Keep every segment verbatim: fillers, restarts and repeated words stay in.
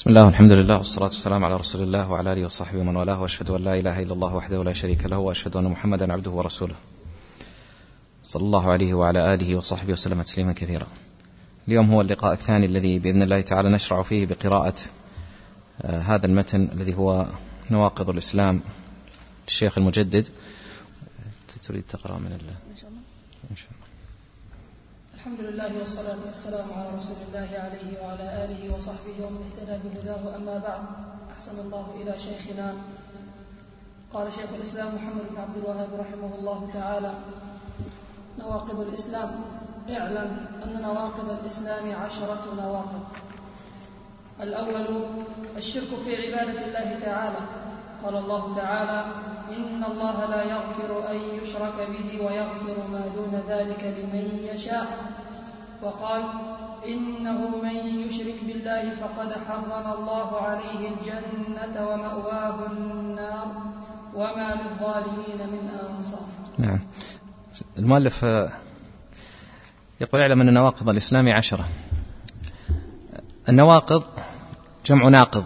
بسم الله والحمد لله والصلاة والسلام على رسول الله وعلى آله وصحبه ومن والاه، وأشهد أن لا إله إلا الله وحده لا شريك له، وأشهد أن محمدا عبده ورسوله صلى الله عليه وعلى آله وصحبه وسلم تسليما كثيرا. اليوم هو اللقاء الثاني الذي بإذن الله تعالى نشرع فيه بقراءة آه هذا المتن الذي هو نواقض الإسلام للشيخ المجدد. تريد تقرأ من الله؟ إن شاء الله. إن شاء الله. الحمد لله والصلاة والسلام على رسول الله عليه وعلى آله وصحبه ومن اهتدى بهداه، أما بعد. أحسن الله إلى شيخنا. قال شيخ الإسلام محمد بن عبد الوهاب رحمه الله تعالى: نواقض الإسلام. اعلم أن نواقض الإسلام عشرة نواقض. الأول الشرك في عبادة الله تعالى. قال الله تعالى: إن الله لا يغفر أن يشرك به ويغفر ما دون ذلك لمن يشاء. وقال: إنه من يشرك بالله فقد حرم الله عليه الجنة ومأواه النار وما للظالمين من أنصار. نعم. المؤلف يقول: اعلم أن نواقض الإسلام عشرة. النواقض جمع ناقض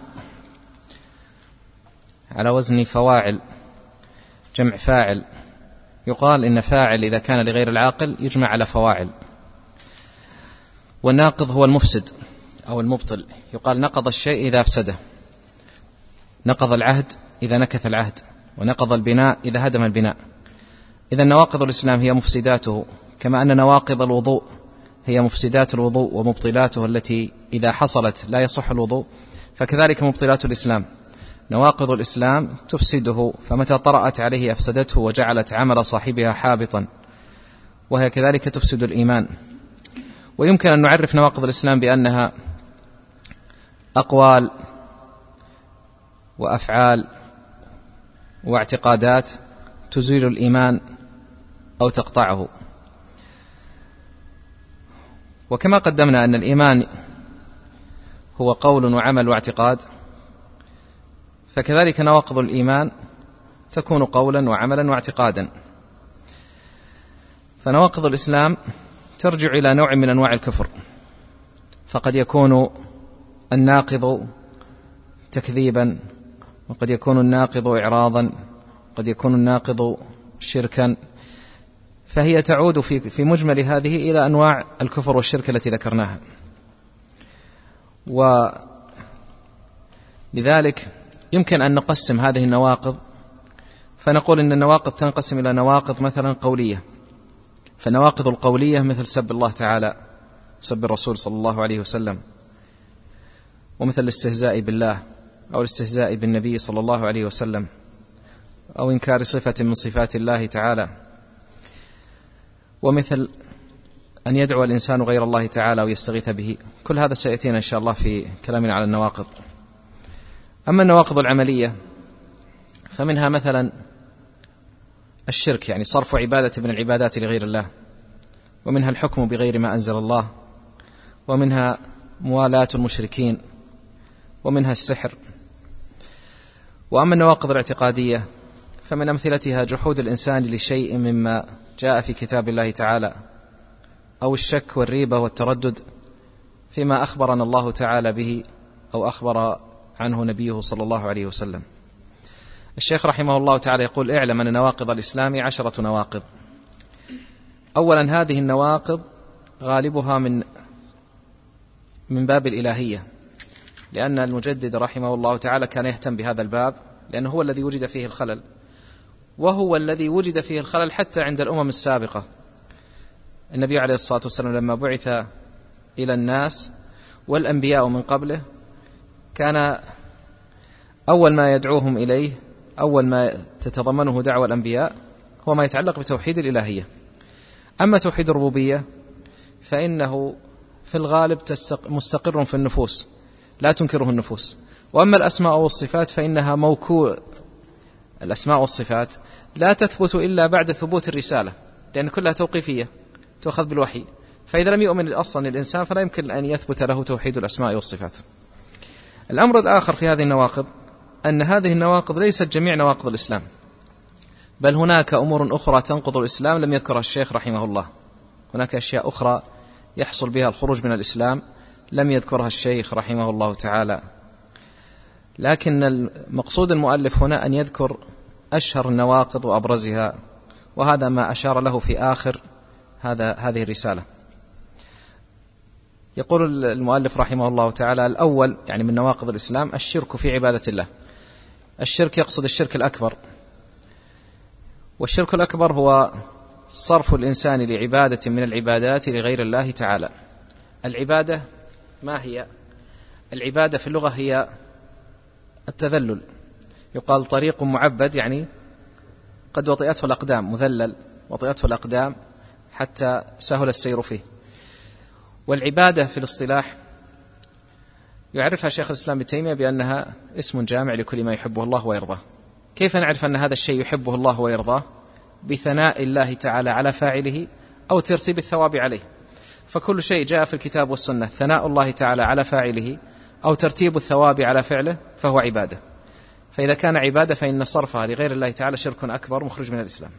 على وزن فواعل، جمع فاعل. يقال إن فاعل إذا كان لغير العاقل يجمع على فواعل. والناقض هو المفسد أو المبطل. يقال نقض الشيء إذا أفسده، نقض العهد إذا نكث العهد، ونقض البناء إذا هدم البناء. إذا نواقض الإسلام هي مفسداته، كما أن نواقض الوضوء هي مفسدات الوضوء ومبطلاته التي إذا حصلت لا يصح الوضوء، فكذلك مبطلات الإسلام. نواقض الإسلام تفسده، فمتى طرأت عليه أفسدته وجعلت عمل صاحبها حابطا، وهي كذلك تفسد الإيمان. ويمكن أن نعرف نواقض الإسلام بأنها أقوال وأفعال واعتقادات تزيل الإيمان أو تقطعه. وكما قدمنا أن الإيمان هو قول وعمل واعتقاد، فكذلك نواقض الإيمان تكون قولا وعملا واعتقادا. فنواقض الإسلام ترجع إلى نوع من أنواع الكفر، فقد يكون الناقض تكذيبا، وقد يكون الناقض إعراضا، قد يكون الناقض شركا، فهي تعود في في مجمل هذه إلى أنواع الكفر والشرك التي ذكرناها. ولذلك يمكن أن نقسم هذه النواقض، فنقول إن النواقض تنقسم إلى نواقض مثلا قولية. فالنواقض القولية مثل سب الله تعالى، سب الرسول صلى الله عليه وسلم، ومثل الاستهزاء بالله أو الاستهزاء بالنبي صلى الله عليه وسلم، أو إنكار صفة من صفات الله تعالى، ومثل أن يدعو الإنسان غير الله تعالى ويستغيث به. كل هذا سيأتينا إن شاء الله في كلامنا على النواقض. أما النواقض العملية فمنها مثلا الشرك، يعني صرف عبادة من العبادات لغير الله، ومنها الحكم بغير ما أنزل الله، ومنها موالاة المشركين، ومنها السحر. وأما النواقض الاعتقادية فمن أمثلتها جحود الإنسان لشيء مما جاء في كتاب الله تعالى، أو الشك والريبة والتردد فيما أخبرنا الله تعالى به أو أخبر عنه نبيه صلى الله عليه وسلم. الشيخ رحمه الله تعالى يقول: اعلم أن نواقض الإسلام عشرة نواقض. أولا، هذه النواقض غالبها من من باب الإلهية، لأن المجدد رحمه الله تعالى كان يهتم بهذا الباب، لأنه هو الذي وجد فيه الخلل، وهو الذي وجد فيه الخلل حتى عند الأمم السابقة. النبي عليه الصلاة والسلام لما بعث إلى الناس والأنبياء من قبله، كان أول ما يدعوهم إليه، أول ما تتضمنه دعوة الأنبياء، هو ما يتعلق بتوحيد الإلهية. أما توحيد الربوبية فإنه في الغالب مستقر في النفوس، لا تنكره النفوس. وأما الأسماء والصفات فإنها موكو الأسماء والصفات لا تثبت إلا بعد ثبوت الرسالة، لأن كلها توقيفية تؤخذ بالوحي، فإذا لم يؤمن أصلا الإنسان فلا يمكن أن يثبت له توحيد الأسماء والصفات. الأمر الآخر في هذه النواقض أن هذه النواقض ليست جميع نواقض الإسلام، بل هناك أمور أخرى تنقض الإسلام لم يذكرها الشيخ رحمه الله. هناك أشياء أخرى يحصل بها الخروج من الإسلام لم يذكرها الشيخ رحمه الله تعالى لكن المقصود المؤلف هنا أن يذكر أشهر النواقض وأبرزها، وهذا ما أشار له في آخر هذا هذه الرسالة. يقول المؤلف رحمه الله تعالى: الأول يعني من نواقض الإسلام الشرك في عبادة الله. الشرك يقصد الشرك الأكبر، والشرك الأكبر هو صرف الإنسان لعبادة من العبادات لغير الله تعالى. العبادة ما هي؟ العبادة في اللغة هي التذلل، يقال طريق معبد، يعني قد وطئته الأقدام، مذلل وطئته الأقدام حتى سهل السير فيه. والعبادة في الاصطلاح يعرفها شيخ الإسلام ابن تيمية بأنها اسم جامع لكل ما يحبه الله ويرضاه. كيف نعرف أن هذا الشيء يحبه الله ويرضاه؟ بثناء الله تعالى على فاعله أو ترتيب الثواب عليه. فكل شيء جاء في الكتاب والسنة ثناء الله تعالى على فاعله أو ترتيب الثواب على فعله فهو عبادة. فإذا كان عبادة فإن صرفها لغير الله تعالى شرك أكبر مخرج من الإسلام.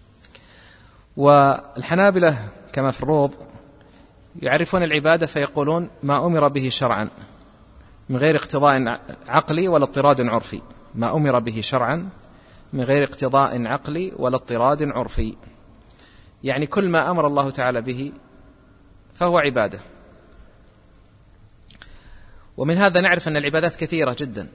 والحنابلة كما في الروض يعرفون العبادة فيقولون ما أمر به شرعا من غير اقتضاء عقلي ولا اضطراد عرفي. ما أمر به شرعا من غير اقتضاء عقلي ولا اضطراد عرفي، يعني كل ما أمر الله تعالى به فهو عبادة. ومن هذا نعرف أن العبادات كثيرة جدا.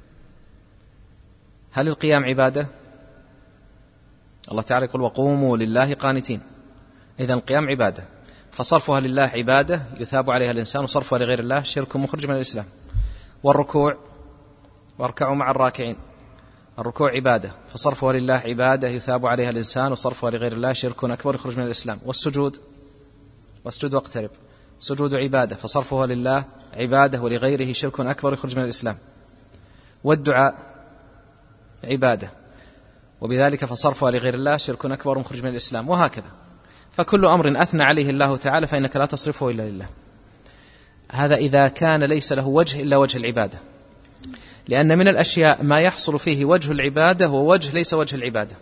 هل القيام عبادة؟ الله تعالى يقول: وقوموا لله قانتين. إذن القيام عبادة، فصرفها لله عبادة يثاب عليها الإنسان، وصرفها لغير الله شرك مخرج من الإسلام. والركوع: واركعوا مع الراكعين. الركوع عبادة، فصرفها لله عبادة يثاب عليها الإنسان، وصرفها لغير الله شرك أكبر يخرج من الإسلام. والسجود: واسجد واقترب. سجود عبادة، فصرفها لله عبادة ولغيره شرك أكبر يخرج من الإسلام. والدعاء عبادة، وبذلك فصرفها لغير الله شرك أكبر مخرج من الإسلام، وهكذا. فكل أمر أثنى عليه الله تعالى فإنك لا تصرفه إلا لله. هذا إذا كان ليس له وجه إلا وجه العبادة، لأن من الأشياء ما يحصل فيه وجه العبادة ووجه ليس وجه العبادة.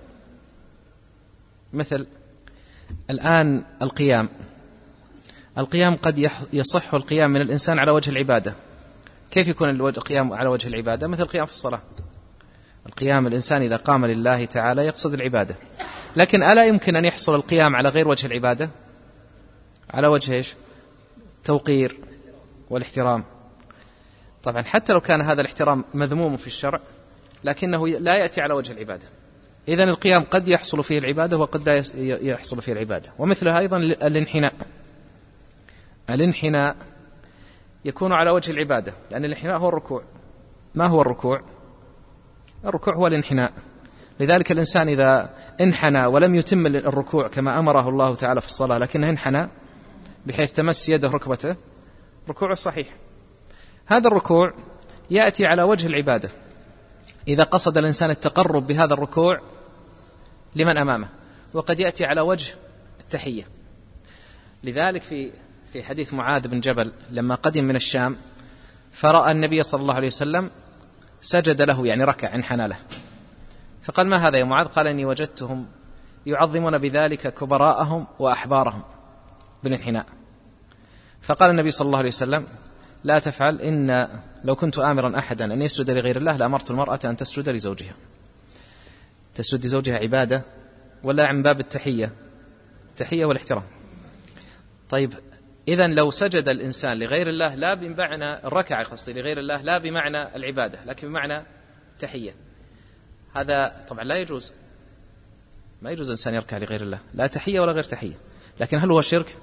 مثل الآن القيام القيام قد يصح القيام من الإنسان على وجه العبادة. كيف يكون القيام على وجه العبادة؟ مثل القيام في الصلاة. القيام الإنسان إذا قام لله تعالى يقصد العبادة، لكن ألا يمكن أن يحصل القيام على غير وجه العبادة؟ على وجه إيش؟ توقير والاحترام. طبعا حتى لو كان هذا الاحترام مذموم في الشرع لكنه لا يأتي على وجه العبادة. إذن القيام قد يحصل فيه العبادة وقد لا يحصل فيه العبادة. ومثلها أيضا الانحناء. الانحناء يكون على وجه العبادة، لأن الانحناء هو الركوع. ما هو الركوع؟ الركوع هو الانحناء. لذلك الإنسان إذا انحنى ولم يتم الركوع كما أمره الله تعالى في الصلاة، لكنه انحنى بحيث تمس يده ركبته، ركوع صحيح. هذا الركوع يأتي على وجه العبادة إذا قصد الإنسان التقرب بهذا الركوع لمن أمامه، وقد يأتي على وجه التحية. لذلك في في حديث معاذ بن جبل لما قدم من الشام فرأى النبي صلى الله عليه وسلم سجد له، يعني ركع انحنى له، فقال: ما هذا يا معاذ؟ قال: إني وجدتهم يعظمون بذلك كبراءهم وأحبارهم بالانحناء. فقال النبي صلى الله عليه وسلم: لا تفعل، إن لو كنت آمرا أحدا أن يسجد لغير الله لأمرت المرأة أن تسجد لزوجها. تسجد لزوجها عبادة ولا عن باب التحية؟ التحية والاحترام. طيب إذن لو سجد الإنسان لغير الله لا بمعنى الركع، قصدي لغير الله لا بمعنى العبادة لكن بمعنى تحية، هذا طبعا لا يجوز. ما يجوز الإنسان يركع لغير الله، لا تحية ولا غير تحية. لكن هل هو شرك؟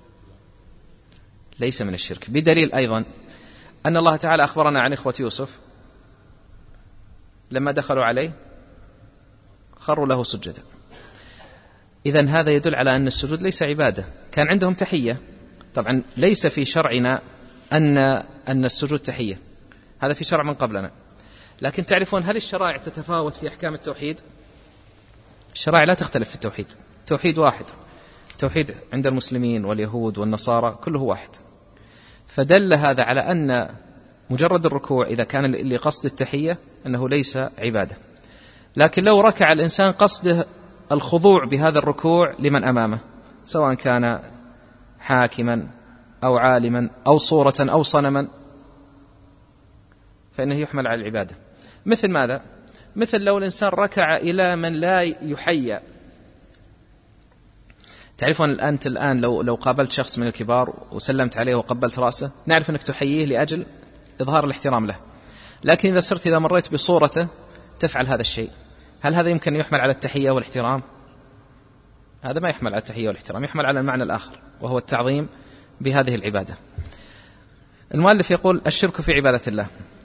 ليس من الشرك، بدليل أيضا أن الله تعالى أخبرنا عن إخوة يوسف لما دخلوا عليه خروا له سجدا. إذن هذا يدل على أن السجود ليس عبادة. كان عندهم تحية، طبعا ليس في شرعنا أن أن السجود تحية، هذا في شرع من قبلنا. لكن تعرفون هل الشرائع تتفاوت في أحكام التوحيد؟ الشرائع لا تختلف في التوحيد، توحيد واحد، توحيد عند المسلمين واليهود والنصارى كله واحد. فدل هذا على أن مجرد الركوع إذا كان لقصد التحية أنه ليس عبادة. لكن لو ركع الإنسان قصده الخضوع بهذا الركوع لمن أمامه، سواء كان حاكما أو عالما أو صورة أو صنما، فإنه يحمل على العبادة. مثل ماذا؟ مثل لو الإنسان ركع إلى من لا يحيى. تعرفون أنت الآن لو لو قابلت شخص من الكبار وسلمت عليه وقبلت رأسه، نعرف أنك تحييه لأجل إظهار الاحترام له، لكن إذا صرت إذا مريت بصورته تفعل هذا الشيء، هل هذا يمكن يحمل على التحية والاحترام؟ هذا ما يحمل على التحية والاحترام، يحمل على المعنى الآخر وهو التعظيم بهذه العبادة. المؤلف يقول: الشرك في عبادة الله،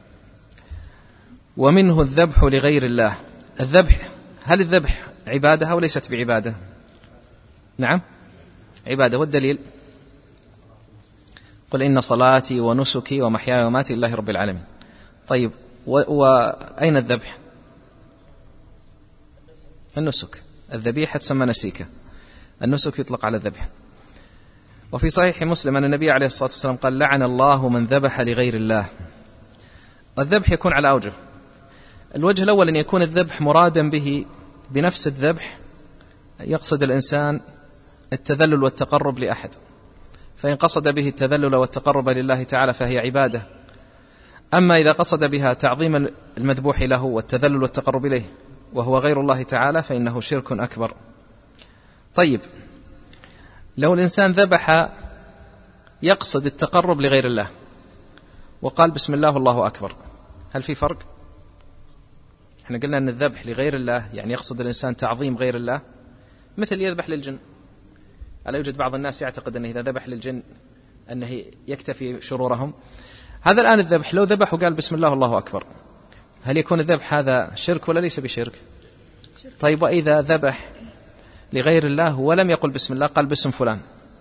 ومنه الذبح لغير الله. الذبح، هل الذبح عبادة أو ليست بعبادة؟ نعم عبادة. والدليل: قل إن صلاتي ونسكي ومحياي ومماتي لله رب العالمين. طيب، وأين الذبح؟ النسك. الذبيحة تسمى نسيكة، النسك يطلق على الذبح. وفي صحيح مسلم أن النبي عليه الصلاة والسلام قال: لعن الله من ذبح لغير الله. الذبح يكون على أوجه. الوجه الأول أن يكون الذبح مرادا به بنفس الذبح يقصد الإنسان التذلل والتقرب لأحد، فإن قصد به التذلل والتقرب لله تعالى فهي عبادة. أما إذا قصد بها تعظيم المذبوح له والتذلل والتقرب إليه وهو غير الله تعالى فإنه شرك أكبر. طيب، لو الإنسان ذبح يقصد التقرب لغير الله وقال بسم الله والله أكبر، هل في فرق؟ احنا قلنا أن الذبح لغير الله يعني يقصد الإنسان تعظيم غير الله، مثل يذبح للجن. ألا يوجد بعض الناس يعتقد أنه إذا ذبح للجن أنه يكتفي شرورهم؟ هذا الآن الذبح، لو ذبح وقال بسم الله والله أكبر، هل يكون الذبح هذا شرك ولا ليس بشرك؟ طيب، وإذا ذبح لغير الله ولم يقل بسم الله، قال باسم فلان،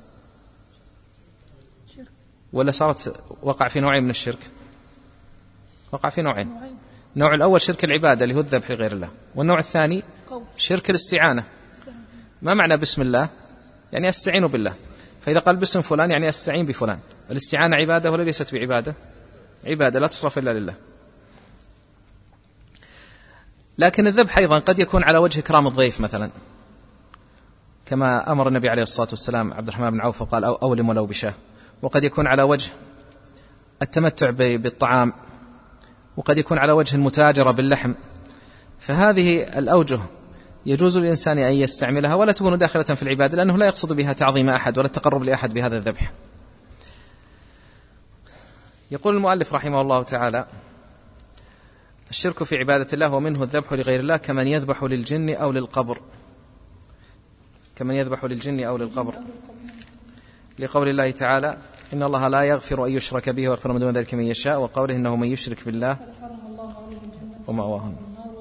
ولا صارت وقع في نوعين من الشرك؟ وقع في نوعين. النوع الأول شرك العبادة اللي هو الذبح لغير الله، والنوع الثاني شرك الاستعانة. ما معنى بسم الله؟ يعني أستعين بالله، فإذا قال باسم فلان يعني أستعين بفلان. الاستعانة عبادة ولا ليست بعبادة؟ عبادة لا تصرف إلا لله. لكن الذبح أيضا قد يكون على وجه إكرام الضيف مثلا، كما أمر النبي عليه الصلاة والسلام عبد الرحمن بن عوف وقال أولم ولو بشاه. وقد يكون على وجه التمتع بالطعام، وقد يكون على وجه المتاجرة باللحم. فهذه الأوجه يجوز للإنسان أن يستعملها ولا تكون داخلة في العبادة، لأنه لا يقصد بها تعظيم أحد ولا التقرب لأحد بهذا الذبح. يقول المؤلف رحمه الله تعالى: الشرك في عبادة الله ومنه الذبح لغير الله كمن يذبح للجن أو للقبر. كمن يذبح للجن أو للقبر، لقول الله تعالى: إن الله لا يغفر أن يشرك به ويغفر ما دون ذلك من يشاء، وقوله إنه من يشرك بالله ومأواه النار.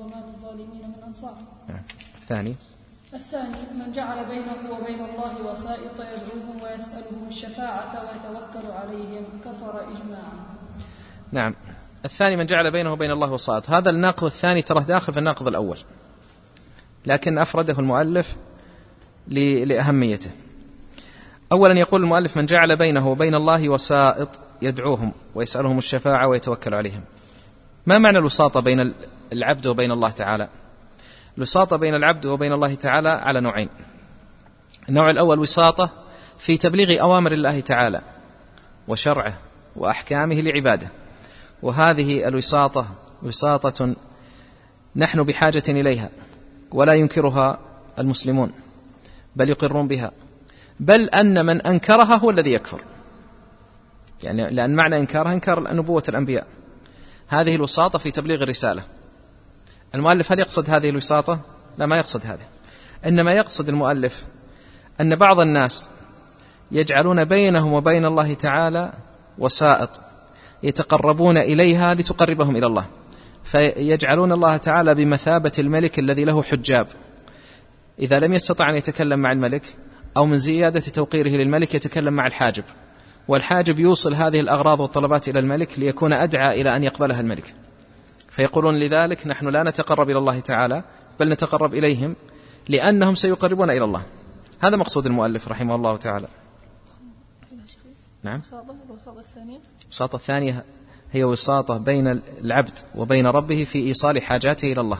الثاني الثاني من جعل بينه وبين الله وسائط يدعوهم ويسألهم الشفاعة ويتوكل عليهم كفر إجماعا. نعم، الثاني من جعل بينه وبين الله وسائط. هذا الناقض الثاني ترى داخل في الناقض الأول، لكن أفرده المؤلف لأهميته. أولا يقول المؤلف: من جعل بينه وبين الله وسائط يدعوهم ويسألهم الشفاعة ويتوكل عليهم. ما معنى الوساطة بين العبد وبين الله تعالى؟ الوساطة بين العبد وبين الله تعالى على نوعين. النوع الأول وساطة في تبليغ أوامر الله تعالى وشرعه وأحكامه لعباده، وهذه الوساطة وساطة نحن بحاجة إليها ولا ينكرها المسلمون بل يقرون بها، بل أن من أنكرها هو الذي يكفر، يعني لأن معنى إنكارها إنكار نبوة الأنبياء. هذه الوساطة في تبليغ الرسالة. المؤلف هل يقصد هذه الوساطة؟ لا، ما يقصد هذا، إنما يقصد المؤلف أن بعض الناس يجعلون بينهم وبين الله تعالى وسائط يتقربون إليها لتقربهم إلى الله، فيجعلون الله تعالى بمثابة الملك الذي له حجاب، إذا لم يستطع أن يتكلم مع الملك أو من زيادة توقيره للملك يتكلم مع الحاجب، والحاجب يوصل هذه الأغراض والطلبات إلى الملك ليكون أدعى إلى أن يقبلها الملك. فيقولون لذلك نحن لا نتقرب إلى الله تعالى بل نتقرب إليهم لأنهم سيقربون إلى الله. هذا مقصود المؤلف رحمه الله تعالى. نعم. الوساطة الثانية هي وساطة بين العبد وبين ربه في إيصال حاجاته إلى الله.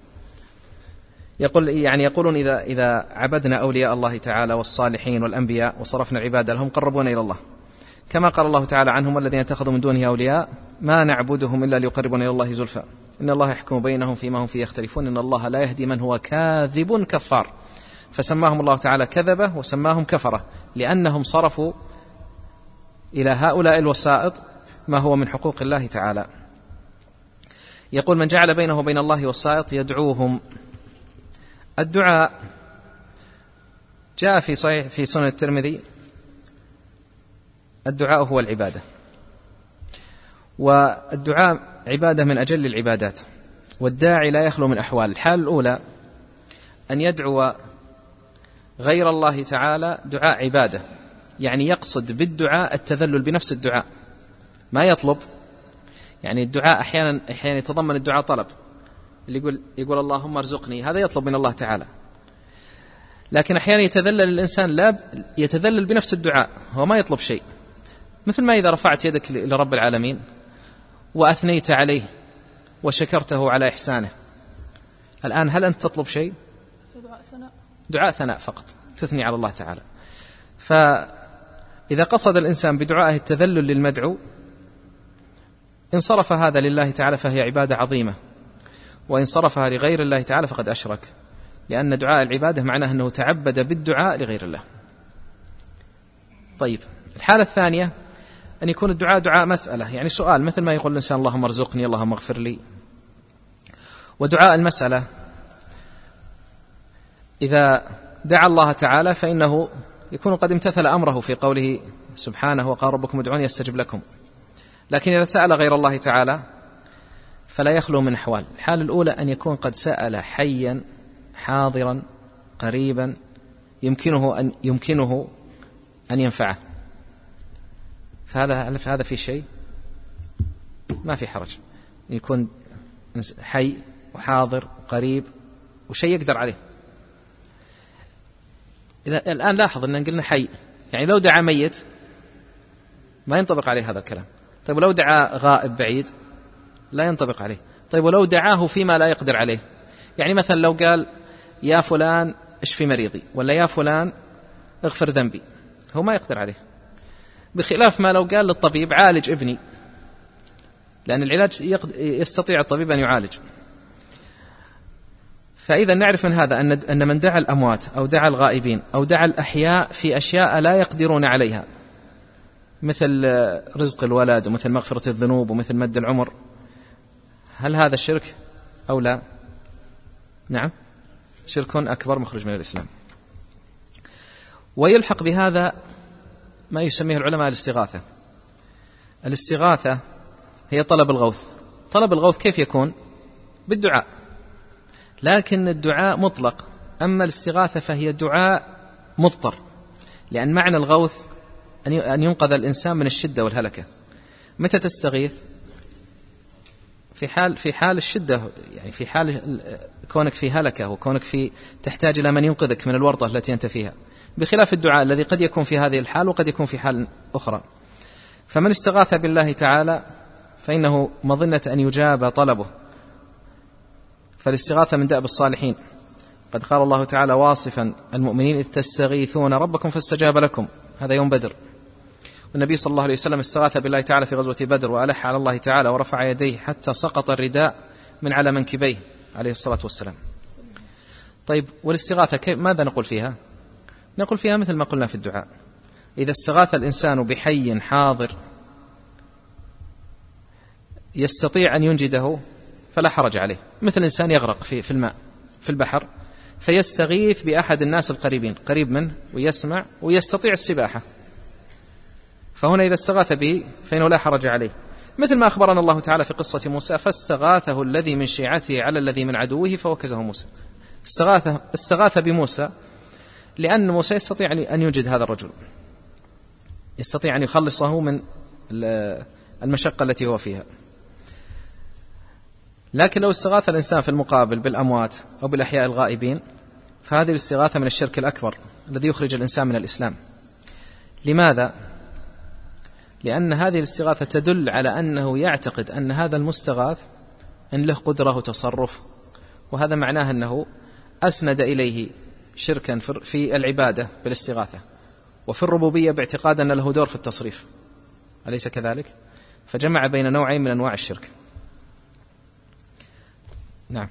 يقول يعني يقولون إذا إذا عبدنا أولياء الله تعالى والصالحين والأنبياء وصرفنا العبادة لهم قربونا إلى الله، كما قال الله تعالى عنهم: والذين اتخذوا من دونه أولياء ما نعبدهم إلا ليقربون إلى الله زلفى إن الله يحكم بينهم فيما هم فيه يختلفون إن الله لا يهدي من هو كاذب كفار. فسماهم الله تعالى كذبة وسماهم كفرة لأنهم صرفوا إلى هؤلاء الوسائط ما هو من حقوق الله تعالى. يقول من جعل بينه وبين الله وسائط يدعوهم. الدعاء جاء في صحيح في سنن الترمذي الدعاء هو العبادة، والدعاء عبادة من أجل العبادات، والداعي لا يخلو من أحوال. الحال الأولى أن يدعو غير الله تعالى دعاء عبادة، يعني يقصد بالدعاء التذلل بنفس الدعاء، ما يطلب. يعني الدعاء أحيانا أحيانا يتضمن الدعاء طلب، اللي يقول يقول اللهم ارزقني، هذا يطلب من الله تعالى. لكن أحيانا يتذلل الإنسان لا يتذلل بنفس الدعاء، هو ما يطلب شيء، مثل ما إذا رفعت يدك لرب العالمين وأثنيت عليه وشكرته على إحسانه، الآن هل أنت تطلب شيء؟ دعاء ثناء، دعاء ثناء فقط، تثني على الله تعالى. فإذا قصد الإنسان بدعائه التذلل للمدعو إن صرف هذا لله تعالى فهي عبادة عظيمة، وإن صرفها لغير الله تعالى فقد أشرك، لأن دعاء العبادة معناه أنه تعبد بالدعاء لغير الله. طيب، الحالة الثانية أن يكون الدعاء دعاء مسألة، يعني سؤال، مثل ما يقول الإنسان اللهم ارزقني اللهم اغفر لي. ودعاء المسألة إذا دعا الله تعالى فإنه يكون قد امتثل أمره في قوله سبحانه وقال ربكم ادعوني أستجب لكم. لكن إذا سأل غير الله تعالى فلا يخلو من أحوال. الحالة الأولى أن يكون قد سأل حيا حاضرا قريبا يمكنه أن يمكنه أن ينفعه، فهذا هذا في شيء ما في حرج، يكون حي وحاضر وقريب وشيء يقدر عليه. إذا الآن لاحظ أن قلنا حي، يعني لو دعا ميت ما ينطبق عليه هذا الكلام. طيب ولو دعا غائب بعيد لا ينطبق عليه. طيب ولو دعاه فيما لا يقدر عليه، يعني مثلا لو قال يا فلان اشفي مريضي، ولا يا فلان اغفر ذنبي، هو ما يقدر عليه، بخلاف ما لو قال للطبيب عالج ابني، لأن العلاج يستطيع الطبيب أن يعالج. فإذا نعرف من هذا أن من دعا الأموات أو دعا الغائبين أو دعا الأحياء في أشياء لا يقدرون عليها، مثل رزق الولد ومثل مغفرة الذنوب ومثل مد العمر، هل هذا شرك أو لا؟ نعم، شرك أكبر مخرج من الإسلام. ويلحق بهذا ما يسميه العلماء الاستغاثة. الاستغاثة هي طلب الغوث. طلب الغوث كيف يكون؟ بالدعاء، لكن الدعاء مطلق. أما الاستغاثة فهي دعاء مضطر، لأن معنى الغوث أن ينقذ الإنسان من الشدة والهلكة. متى تستغيث؟ في حال في حال الشدة، يعني في حال كونك في هلكة وكونك في تحتاج إلى من ينقذك من الورطة التي أنت فيها، بخلاف الدعاء الذي قد يكون في هذه الحال وقد يكون في حال أخرى. فمن استغاث بالله تعالى فإنه مظنة أن يجاب طلبه. فالاستغاثة من دأب الصالحين، قد قال الله تعالى واصفا المؤمنين إذ تستغيثون ربكم فاستجاب لكم، هذا يوم بدر. والنبي صلى الله عليه وسلم استغاث بالله تعالى في غزوة بدر وألح على الله تعالى ورفع يديه حتى سقط الرداء من على منكبيه عليه الصلاة والسلام. طيب، والاستغاثة كيف ماذا نقول فيها؟ نقول فيها مثل ما قلنا في الدعاء. إذا استغاث الإنسان بحي حاضر يستطيع أن ينجده فلا حرج عليه، مثل إنسان يغرق في في الماء في البحر فيستغيث بأحد الناس القريبين قريب منه ويسمع ويستطيع السباحة، فهنا إذا استغاث به فإنه لا حرج عليه، مثل ما أخبرنا الله تعالى في قصة موسى فاستغاثه الذي من شيعته على الذي من عدوه فوكزه موسى. استغاث استغاث بموسى لأن موسى يستطيع أن ينجد هذا الرجل، يستطيع أن يخلصه من المشقة التي هو فيها. لكن لو استغاث الإنسان في المقابل بالأموات أو بالأحياء الغائبين فهذه الاستغاثة من الشرك الأكبر الذي يخرج الإنسان من الإسلام. لماذا؟ لأن هذه الاستغاثة تدل على أنه يعتقد أن هذا المستغاث أن له قدرة وتصرف، وهذا معناه أنه أسند إليه شركا في العبادة بالاستغاثة، وفي الربوبية باعتقاد أن له دور في التصريف، أليس كذلك؟ فجمع بين نوعين من أنواع الشرك. نعم.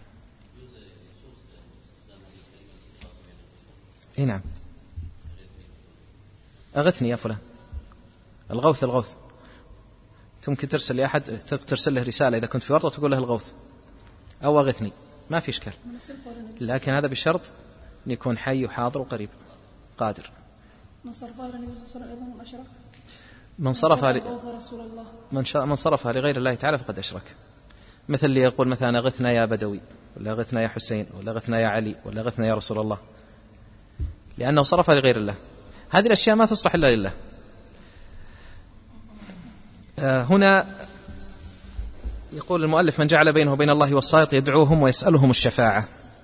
إيه نعم. أغثني يا فلان. الغوث الغوث ممكن ترسل لأحد، ترسل له رسالة إذا كنت في ورطة تقول له الغوث أو أغثني، ما في إشكال، لكن هذا بشرط أن يكون حي وحاضر وقريب قادر. من صرفها للنبي صلى الله عليه وسلم أيضا أشرك. من صرفها ل... من, ش... من صرفها لغير الله تعالى فقد أشرك. مثل اللي يقول مثلا أغثنا يا بدوي، ولا أغثنا يا حسين، ولا أغثنا يا علي، ولا أغثنا يا رسول الله، لأنه صرفها لغير الله. هذه الأشياء ما تصلح إلا لله. آه هنا يقول المؤلف: من جعل بينه وبين الله وسائط يدعوهم ويسألهم الشفاعة.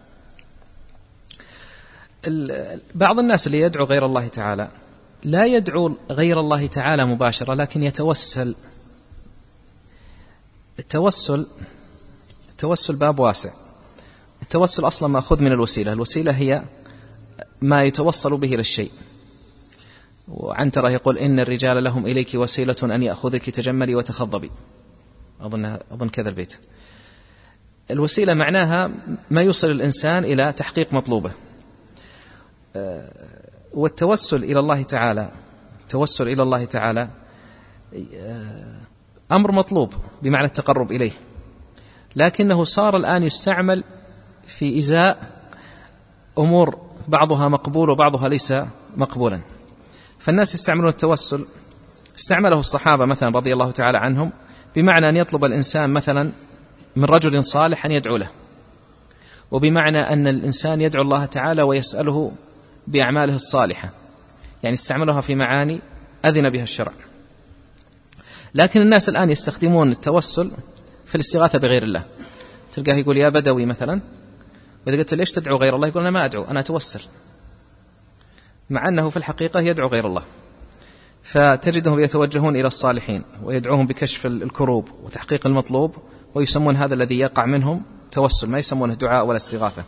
بعض الناس اللي يدعو غير الله تعالى لا يدعو غير الله تعالى مباشرة، لكن يتوسل. التوسل التوسل باب واسع. التوسل أصلا مأخوذ من الوسيلة. الوسيلة هي ما يتوصل به للشيء. وعنترة يقول: إن الرجال لهم إليك وسيلة أن يأخذك تجملي وتخضبي. أظن, أظن كذا البيت. الوسيلة معناها ما يوصل الإنسان إلى تحقيق مطلوبه. والتوسل إلى الله تعالى التوسل إلى الله تعالى أمر مطلوب بمعنى التقرب إليه، لكنه صار الآن يستعمل في إزاء أمور بعضها مقبول وبعضها ليس مقبولا. فالناس يستعملون التوسل، استعمله الصحابة مثلا رضي الله تعالى عنهم، بمعنى أن يطلب الإنسان مثلا من رجل صالح أن يدعو له، وبمعنى أن الإنسان يدعو الله تعالى ويسأله بأعماله الصالحة، يعني استعملها في معاني أذن بها الشرع. لكن الناس الآن يستخدمون التوسل في الاستغاثة بغير الله. تلقاه يقول: يا بدوي مثلا، وإذا قلت: ليش تدعو غير الله؟ يقول: أنا ما أدعو، أنا أتوسل، مع أنه في الحقيقة يدعو غير الله. فتجدهم يتوجهون إلى الصالحين ويدعوهم بكشف الكروب وتحقيق المطلوب، ويسمون هذا الذي يقع منهم توسل، ما يسمونه دعاء ولا استغاثة.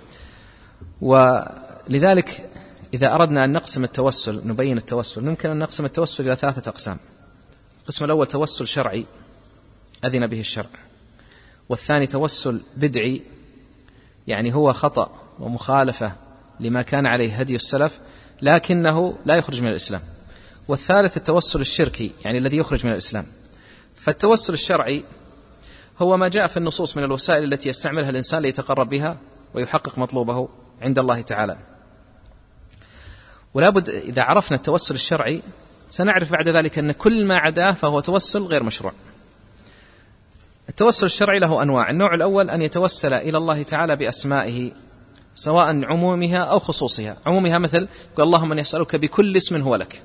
ولذلك إذا أردنا أن نقسم التوسل، نبين التوسل، ممكن أن نقسم التوسل إلى ثلاثة أقسام. القسم الأول توسل شرعي أذن به الشرع، والثاني توسل بدعي، يعني هو خطأ ومخالفة لما كان عليه هدي السلف لكنه لا يخرج من الإسلام، والثالث التوسل الشركي، يعني الذي يخرج من الإسلام. فالتوسل الشرعي هو ما جاء في النصوص من الوسائل التي يستعملها الإنسان ليتقرب بها ويحقق مطلوبه عند الله تعالى. ولا بد إذا عرفنا التوسل الشرعي سنعرف بعد ذلك أن كل ما عداه فهو توسل غير مشروع. التوسل الشرعي له أنواع. النوع الأول أن يتوسل إلى الله تعالى بأسمائه، سواء عمومها أو خصوصها. عمومها مثل قال: اللهم أن يسألك بكل اسم هو لك،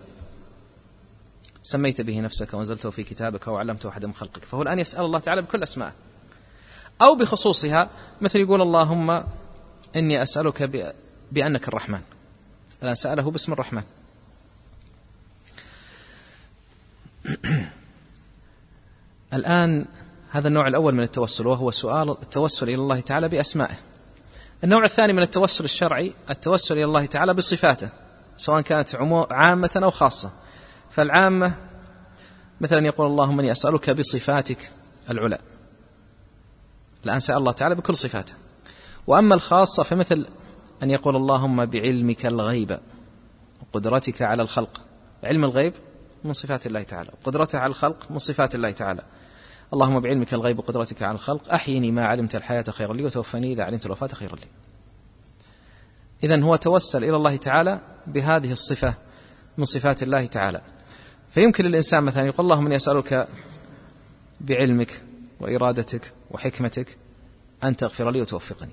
سميت به نفسك وانزلته في كتابك وعلمته أحد من خلقك، فهو الآن يسأل الله تعالى بكل أسماء. أو بخصوصها مثل يقول: اللهم إني أسألك بأنك الرحمن، الآن سأله باسم الرحمن. الآن هذا النوع الأول من التوسل، وهو سؤال التوسل إلى الله تعالى بأسمائه. النوع الثاني من التوسل الشرعي التوسل إلى الله تعالى بصفاته، سواء كانت عامة أو خاصة. فالعامة مثلا يقول: اللهم إني أسألك بصفاتك العلى، الآن سأل الله تعالى بكل صفاته. وأما الخاصة فمثل أن يقول: اللهم بعلمك الغيب وقدرتك على الخلق. علم الغيب من صفات الله تعالى، وقدرته على الخلق من صفات الله تعالى. اللهم بعلمك الغيب وقدرتك على الخلق أحيني ما علمت الحياة خيرا لي، وتوفني إذا علمت الوفاة خيرا لي. إذن هو توسل إلى الله تعالى بهذه الصفة من صفات الله تعالى. فيمكن للإنسان مثلا يقول: اللهم إني أسألك بعلمك وإرادتك وحكمتك أن تغفر لي وتوفقني.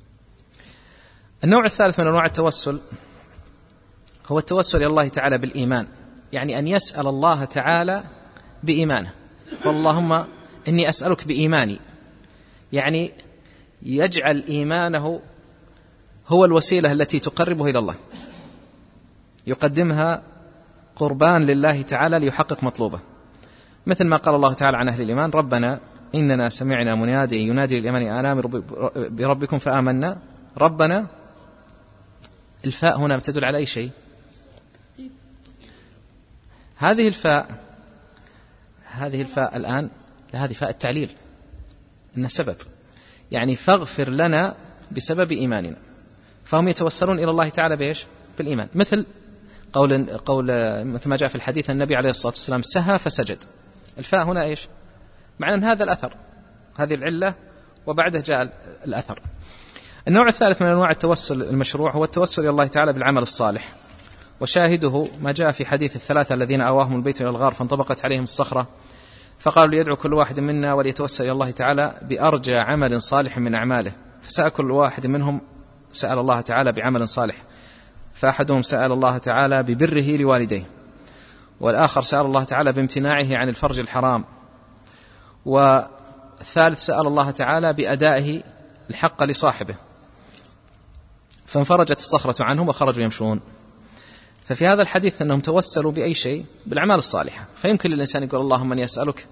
النوع الثالث من أنواع التوسل هو التوسل إلى الله تعالى بالإيمان، يعني أن يسأل الله تعالى بإيمانه. اللهم إني أسألك بإيماني، يعني يجعل إيمانه هو الوسيلة التي تقربه إلى الله، يقدمها قربان لله تعالى ليحقق مطلوبه. مثل ما قال الله تعالى عن أهل الإيمان: ربنا إننا سمعنا منادي ينادي للإيمان أن آمنوا بربكم فآمنا. ربنا، الفاء هنا تدل على أي شيء؟ هذه الفاء هذه الفاء الآن هذه فاء التعليل إنها سبب، يعني فاغفر لنا بسبب إيماننا، فهم يتوسلون إلى الله تعالى بإيش؟ بالإيمان. مثل قول, قول مثل ما جاء في الحديث النبي عليه الصلاة والسلام سهى فسجد، الفاء هنا إيش؟ معنى أن هذا الأثر، هذه العلة وبعده جاء الأثر. النوع الثالث من أنواع التوسل المشروع هو التوسل إلى الله تعالى بالعمل الصالح، وشاهده ما جاء في حديث الثلاثة الذين آواهم البيت إلى الغار فانطبقت عليهم الصخرة فقالوا ليدعو كل واحد منا وليتوسل إلى الله تعالى بأرجى عمل صالح من أعماله، فسأل كل واحد منهم سأل الله تعالى بعمل صالح، فأحدهم سأل الله تعالى ببره لوالديه، والآخر سأل الله تعالى بامتناعه عن الفرج الحرام، والثالث سأل الله تعالى بأدائه الحق لصاحبه، فانفرجت الصخرة عنهم وخرجوا يمشون. ففي هذا الحديث أنهم توسلوا بأي شيء؟ بالأعمال الصالحة. فيمكن للإنسان يقول اللهم أني أسألك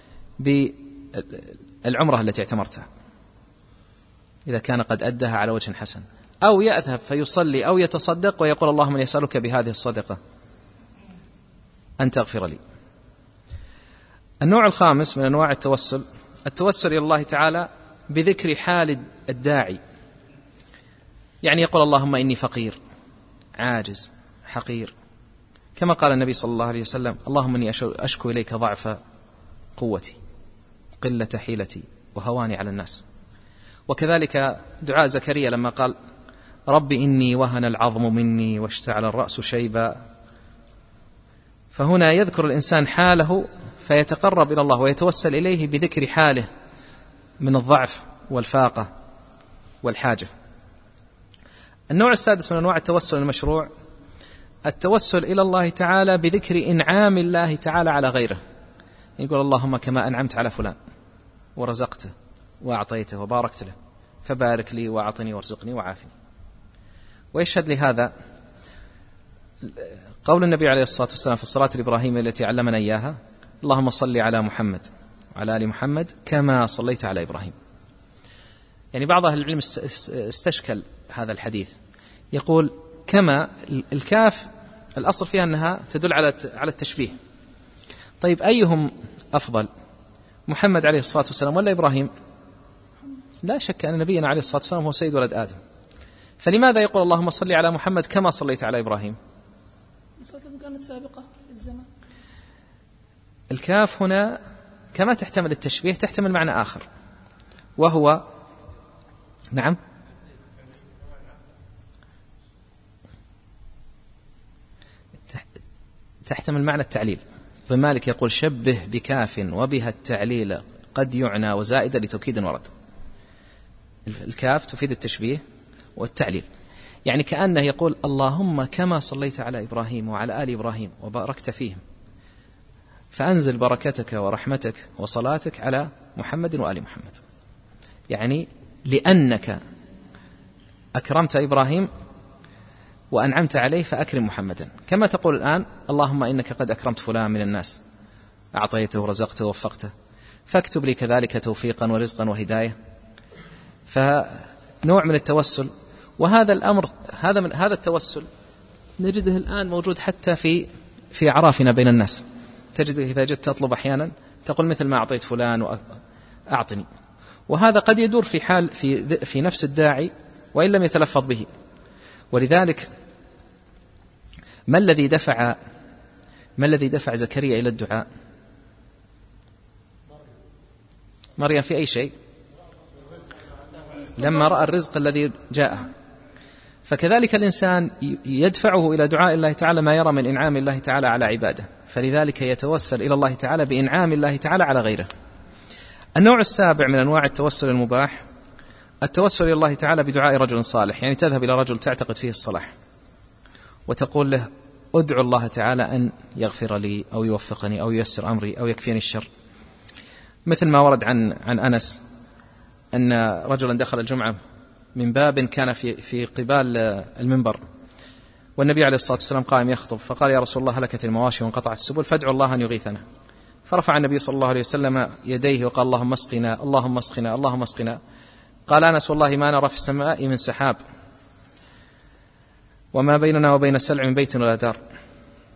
بالعمرة التي اعتمرتها إذا كان قد أدها على وجه حسن، أو يذهب فيصلي أو يتصدق ويقول اللهم أني أسألك بهذه الصدقة أن تغفر لي. النوع الخامس من أنواع التوسل التوسل إلى الله تعالى بذكر حال الداعي، يعني يقول اللهم إني فقير عاجز حقير، كما قال النبي صلى الله عليه وسلم اللهم إني أشكو إليك ضعف قوتي قلة حيلتي وهواني على الناس. وكذلك دعاء زكريا لما قال رب إني وهن العظم مني واشتعل الرأس شيبا، فهنا يذكر الإنسان حاله فيتقرب إلى الله ويتوسل إليه بذكر حاله من الضعف والفاقة والحاجة. النوع السادس من أنواع التوسل المشروع التوسل إلى الله تعالى بذكر إنعام الله تعالى على غيره، يقول اللهم كما أنعمت على فلان ورزقته وأعطيته وباركت له فبارك لي وأعطني وارزقني وعافني. ويشهد لهذا قول النبي عليه الصلاة والسلام في الصلاة الإبراهيمية التي علمنا إياها اللهم صل على محمد وعلى آل محمد كما صليت على إبراهيم. يعني بعض أهل العلم استشكل هذا الحديث، يقول كما الكاف الأصل فيها أنها تدل على على التشبيه، طيب أيهم أفضل محمد عليه الصلاة والسلام ولا إبراهيم؟ لا شك أن نبينا عليه الصلاة والسلام هو سيد ولد آدم، فلماذا يقول اللهم صل على محمد كما صليت على إبراهيم؟ صلاتهم كانت سابقة في الزمن. الكاف هنا كما تحتمل التشبيه تحتمل معنى آخر، وهو نعم تحتمل معنى التعليل. ابن مالك يقول شبه بكاف وبها التعليل قد يعنى وزائدة لتوكيد ورد. الكاف تفيد التشبيه والتعليل، يعني كأنه يقول اللهم كما صليت على إبراهيم وعلى آل إبراهيم وباركت فيهم فأنزل بركتك ورحمتك وصلاتك على محمد وآل محمد، يعني لأنك أكرمت إبراهيم وأنعمت عليه فأكرم محمدا، كما تقول الآن اللهم إنك قد أكرمت فلان من الناس أعطيته ورزقته ووفقته فاكتب لي كذلك توفيقا ورزقا وهداية. فنوع من التوسل، وهذا الأمر هذا من هذا التوسل نجده الآن موجود حتى في في أعرافنا بين الناس، تجد إذا جئت تطلب أحيانا تقول مثل ما أعطيت فلان وأعطني، وهذا قد يدور في حال في في نفس الداعي وإن لم يتلفظ به. ولذلك ما الذي دفع ما الذي دفع زكريا إلى الدعاء؟ مريم في أي شيء؟ لما رأى الرزق الذي جاءه. فكذلك الإنسان يدفعه إلى دعاء الله تعالى ما يرى من إنعام الله تعالى على عباده، فلذلك يتوسل إلى الله تعالى بإنعام الله تعالى على غيره. النوع السابع من أنواع التوسل المباح التوسل إلى الله تعالى بدعاء رجل صالح، يعني تذهب إلى رجل تعتقد فيه الصلاح وتقول له أدعو الله تعالى أن يغفر لي أو يوفقني أو ييسر أمري أو يكفيني الشر، مثل ما ورد عن عن أنس أن رجلا دخل الجمعة من باب كان في في قبال المنبر، والنبي عليه الصلاة والسلام قائم يخطب، فقال يا رسول الله هلكت المواشي وانقطعت السبل فادعوا الله أن يغيثنا، فرفع النبي صلى الله عليه وسلم يديه وقال اللهم اسقنا اللهم اسقنا اللهم اسقنا. قال أنس والله ما نرى في السماء من سحاب وما بيننا وبين سلع من بيت ولا دار.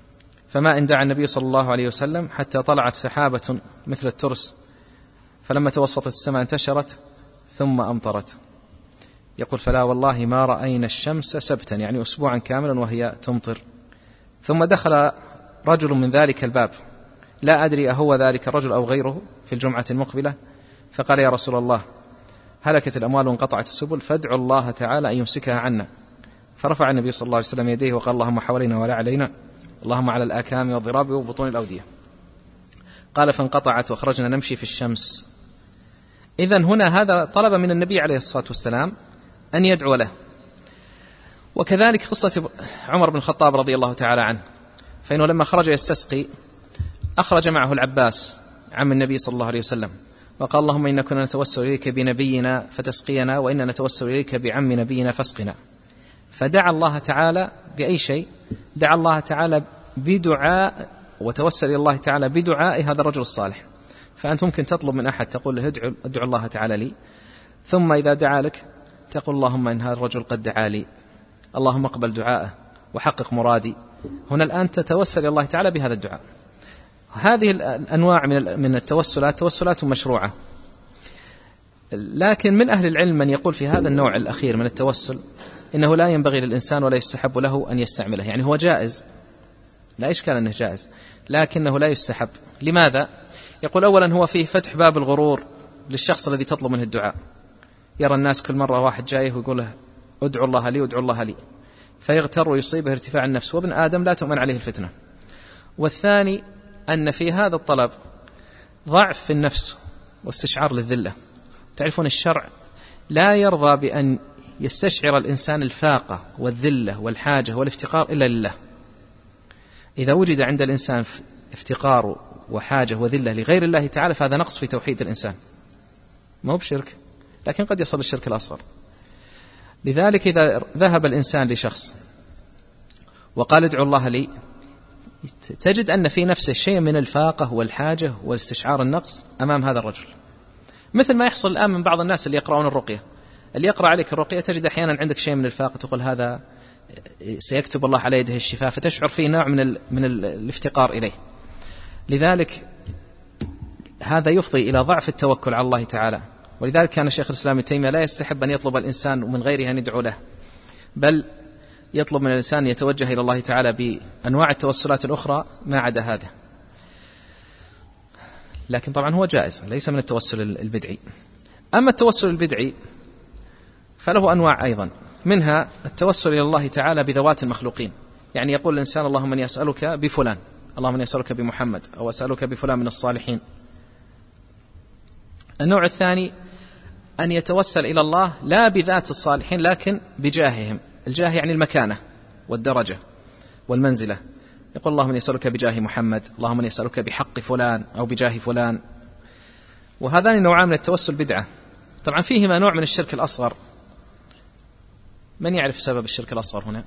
فما إن دعا النبي صلى الله عليه وسلم حتى طلعت سحابة مثل الترس، فلما توسطت السماء انتشرت ثم أمطرت. يقول فلا والله ما رأينا الشمس سبتا، يعني أسبوعا كاملا وهي تمطر. ثم دخل رجل من ذلك الباب، لا أدري أهو ذلك الرجل أو غيره، في الجمعة المقبلة، فقال يا رسول الله هلكت الأموال وانقطعت السبل، فادعوا الله تعالى أن يمسكها عنا. فرفع النبي صلى الله عليه وسلم يديه وقال اللهم حوالينا ولا علينا، اللهم على الآكام والضراب وبطون الأودية. قال فانقطعت وخرجنا نمشي في الشمس. إذن هنا هذا طلب من النبي عليه الصلاة والسلام أن يدعو له. وكذلك قصة عمر بن الخطاب رضي الله تعالى عنه، فإنه لما خرج يستسقي أخرج معه العباس عم النبي صلى الله عليه وسلم، وقال اللهم إنا كنا نتوسل إليك بنبينا فتسقينا، وإنا نتوسل إليك بعم نبينا فاسقنا. فدعا الله تعالى بأي شيء؟ دعا الله تعالى بدعاء، وتوسل إلى الله تعالى بدعاء هذا الرجل الصالح. فأنت ممكن تطلب من أحد تقول له ادعو, ادعو الله تعالى لي، ثم إذا دعا لك تقول اللهم إن هذا الرجل قد دعا لي، اللهم اقبل دعاءه وحقق مرادي. هنا الآن تتوسل إلى الله تعالى بهذا الدعاء. هذه الأنواع من التوسلات توسلات مشروعة، لكن من أهل العلم من يقول في هذا النوع الأخير من التوسل إنه لا ينبغي للإنسان ولا يستحب له أن يستعمله. يعني هو جائز، لا إشكال أنه جائز، لكنه لا يستحب. لماذا؟ يقول أولا هو فيه فتح باب الغرور للشخص الذي تطلب منه الدعاء. يرى الناس كل مرة واحد جايه ويقول له ادعو الله لي ادعو الله لي، فيغتر ويصيبه ارتفاع النفس، وابن آدم لا تؤمن عليه الفتنة. والثاني أن في هذا الطلب ضعف في النفس واستشعار للذلة. تعرفون الشرع لا يرضى بأن يستشعر الإنسان الفاقة والذلة والحاجة والافتقار إلا لله. إذا وجد عند الإنسان افتقار وحاجة وذلة لغير الله تعالى فهذا نقص في توحيد الإنسان، ما هو بشرك، لكن قد يصل الشرك الأصغر. لذلك إذا ذهب الإنسان لشخص وقال ادعو الله لي، تجد أن في نفسه شيء من الفاقة والحاجة والاستشعار النقص أمام هذا الرجل، مثل ما يحصل الآن من بعض الناس اللي يقرؤون الرقية. اللي يقرأ عليك الرقية تجد أحيانا عندك شيء من الفاقة، تقول هذا سيكتب الله على يده الشفاء، فتشعر فيه نوع من ال من ال الافتقار إليه. لذلك هذا يفضي إلى ضعف التوكل على الله تعالى. ولذلك كان شيخ الإسلام ابن تيمية لا يستحب أن يطلب الإنسان من غيره أن يدعو له، بل يطلب من الإنسان يتوجه إلى الله تعالى بأنواع التوسلات الأخرى ما عدا هذا. لكن طبعا هو جائز، ليس من التوسل البدعي. أما التوسل البدعي فله أنواع أيضا، منها التوسل إلى الله تعالى بذوات المخلوقين. يعني يقول الإنسان اللهم إني أسألك بفلان، اللهم إني أسألك بمحمد، أو أسألك بفلان من الصالحين. النوع الثاني أن يتوسل إلى الله لا بذات الصالحين لكن بجاههم. الجاه يعني المكانة والدرجة والمنزلة. يقول اللهم إني أسألك بجاه محمد، اللهم إني أسألك بحق فلان أو بجاه فلان. وهذان نوعان من التوسل بدعة. طبعا فيهما نوع من الشرك الأصغر. من يعرف سبب الشرك الأصغر هنا؟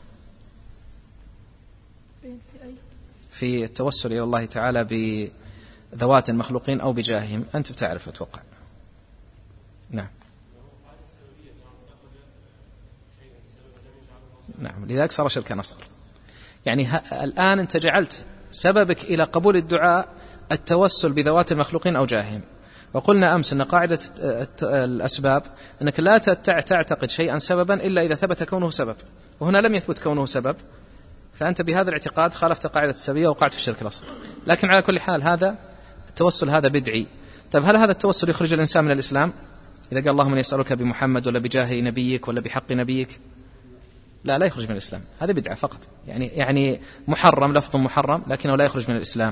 في التوسل إلى الله تعالى بذوات المخلوقين أو بجاههم. أنت بتعرف أتوقع. نعم نعم لذلك صار شركا أصغر. يعني الآن أنت جعلت سببك إلى قبول الدعاء التوسل بذوات المخلوقين أو جاههم. وقلنا أمس أن قاعدة الأسباب أنك لا تعتقد شيئا سببا إلا إذا ثبت كونه سبب، وهنا لم يثبت كونه سبب، فأنت بهذا الاعتقاد خالفت قاعدة السببية وقعت في الشرك الأصغر. لكن على كل حال هذا التوسل هذا بدعي. طيب هل هذا التوسل يخرج الإنسان من الإسلام إذا قال اللهم إني أسألك بمحمد ولا بجاه نبيك ولا بحق نبيك؟ لا لا يخرج من الإسلام، هذا بدعة فقط. يعني يعني محرم، لفظ محرم لكنه لا يخرج من الإسلام.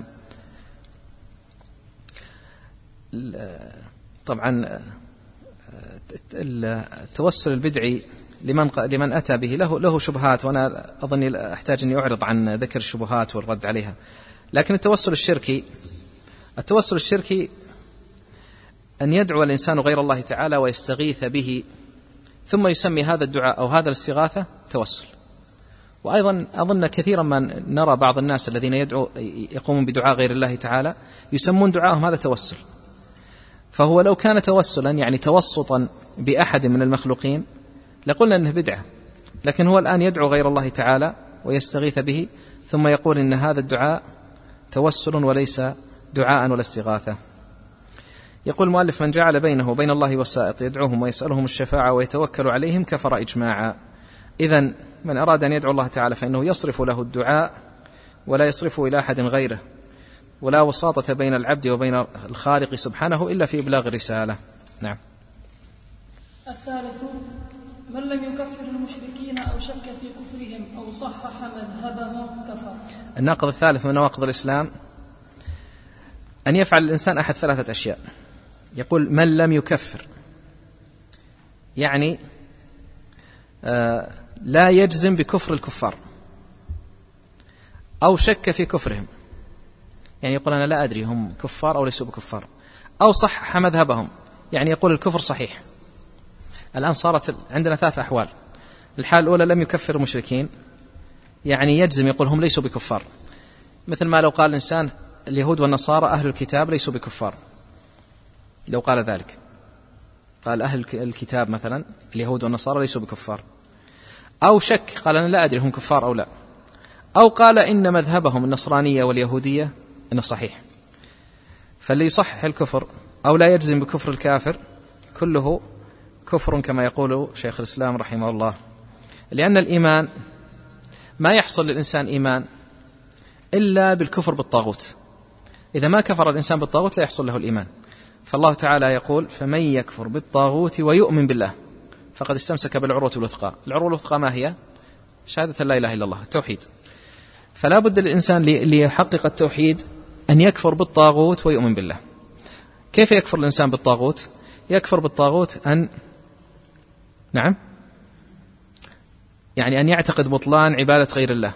طبعا التوسل البدعي لمن لمن أتى به له له شبهات، وأنا أظن أحتاج أني أعرض عن ذكر الشبهات والرد عليها. لكن التوسل الشركي التوسل الشركي أن يدعو الإنسان غير الله تعالى ويستغيث به، ثم يسمي هذا الدعاء أو هذا الاستغاثة توسل. وأيضا أظن كثيرا ما نرى بعض الناس الذين يدعو يقومون بدعاء غير الله تعالى يسمون دعاءهم هذا توسل. فهو لو كان توسلا يعني توسطا بأحد من المخلوقين لقلنا أنه بدعة، لكن هو الآن يدعو غير الله تعالى ويستغيث به ثم يقول إن هذا الدعاء توسل وليس دعاء ولا استغاثة. يقول المؤلف: من جعل بينه وبين الله وسائط يدعوهم ويسألهم الشفاعة ويتوكل عليهم كفر إجماعا. إذن من أراد أن يدعو الله تعالى فإنه يصرف له الدعاء ولا يصرفه إلى أحد غيره، ولا وساطة بين العبد وبين الخالق سبحانه إلا في إبلاغ الرسالة. نعم. الثالث: من لم يكفر المشركين أو شك في كفرهم أو صحح مذهبهم كفر. الناقض الثالث من نواقض الإسلام أن يفعل الإنسان أحد ثلاثة أشياء. يقول: من لم يكفر، يعني آه لا يجزم بكفر الكفار، أو شك في كفرهم، يعني يقول أنا لا أدري هم كفار أو ليسوا بكفار، أو صحح مذهبهم، يعني يقول الكفر صحيح. الآن صارت عندنا ثلاث أحوال. الحال الأولى: لم يكفر المشركين، يعني يجزم يقول هم ليسوا بكفار، مثل ما لو قال الإنسان اليهود والنصارى أهل الكتاب ليسوا بكفار، لو قال ذلك، قال أهل الكتاب مثلا اليهود والنصارى ليسوا بكفار. أو شك، قال أنا لا أدري هم كفار أو لا. أو قال إن مذهبهم النصرانية واليهودية إنه صحيح. فاللي يصحح الكفر أو لا يجزم بكفر الكافر كله كفر كما يقول شيخ الإسلام رحمه الله، لأن الإيمان ما يحصل للإنسان إيمان إلا بالكفر بالطاغوت. إذا ما كفر الإنسان بالطاغوت لا يحصل له الإيمان. فالله تعالى يقول: فمن يكفر بالطاغوت ويؤمن بالله فقد استمسك بالعروة الوثقى. العروة الوثقى ما هي؟ شهادة لا إله إلا الله، التوحيد. فلا بد للإنسان ليحقق التوحيد أن يكفر بالطاغوت ويؤمن بالله. كيف يكفر الإنسان بالطاغوت؟ يكفر بالطاغوت أن نعم يعني أن يعتقد بطلان عبادة غير الله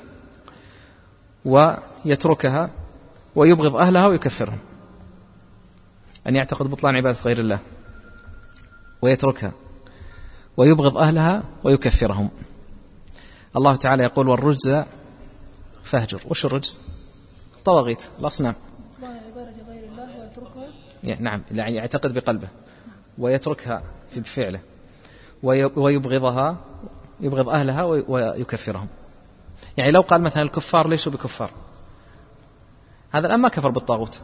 ويتركها ويبغض أهلها ويكفرهم. أن يعتقد بطلان عبادة غير الله ويتركها ويبغض أهلها ويكفرهم. الله تعالى يقول: والرجز فاهجر. وش الرجز؟ طواغيت، الأصنام. عبادة غير الله ويتركها، نعم، يعني يعتقد بقلبه ويتركها في فعله ويبغضها، يبغض أهلها ويكفرهم. يعني لو قال مثلا الكفار ليسوا بكفار، هذا الآن ما كفر بالطاغوت،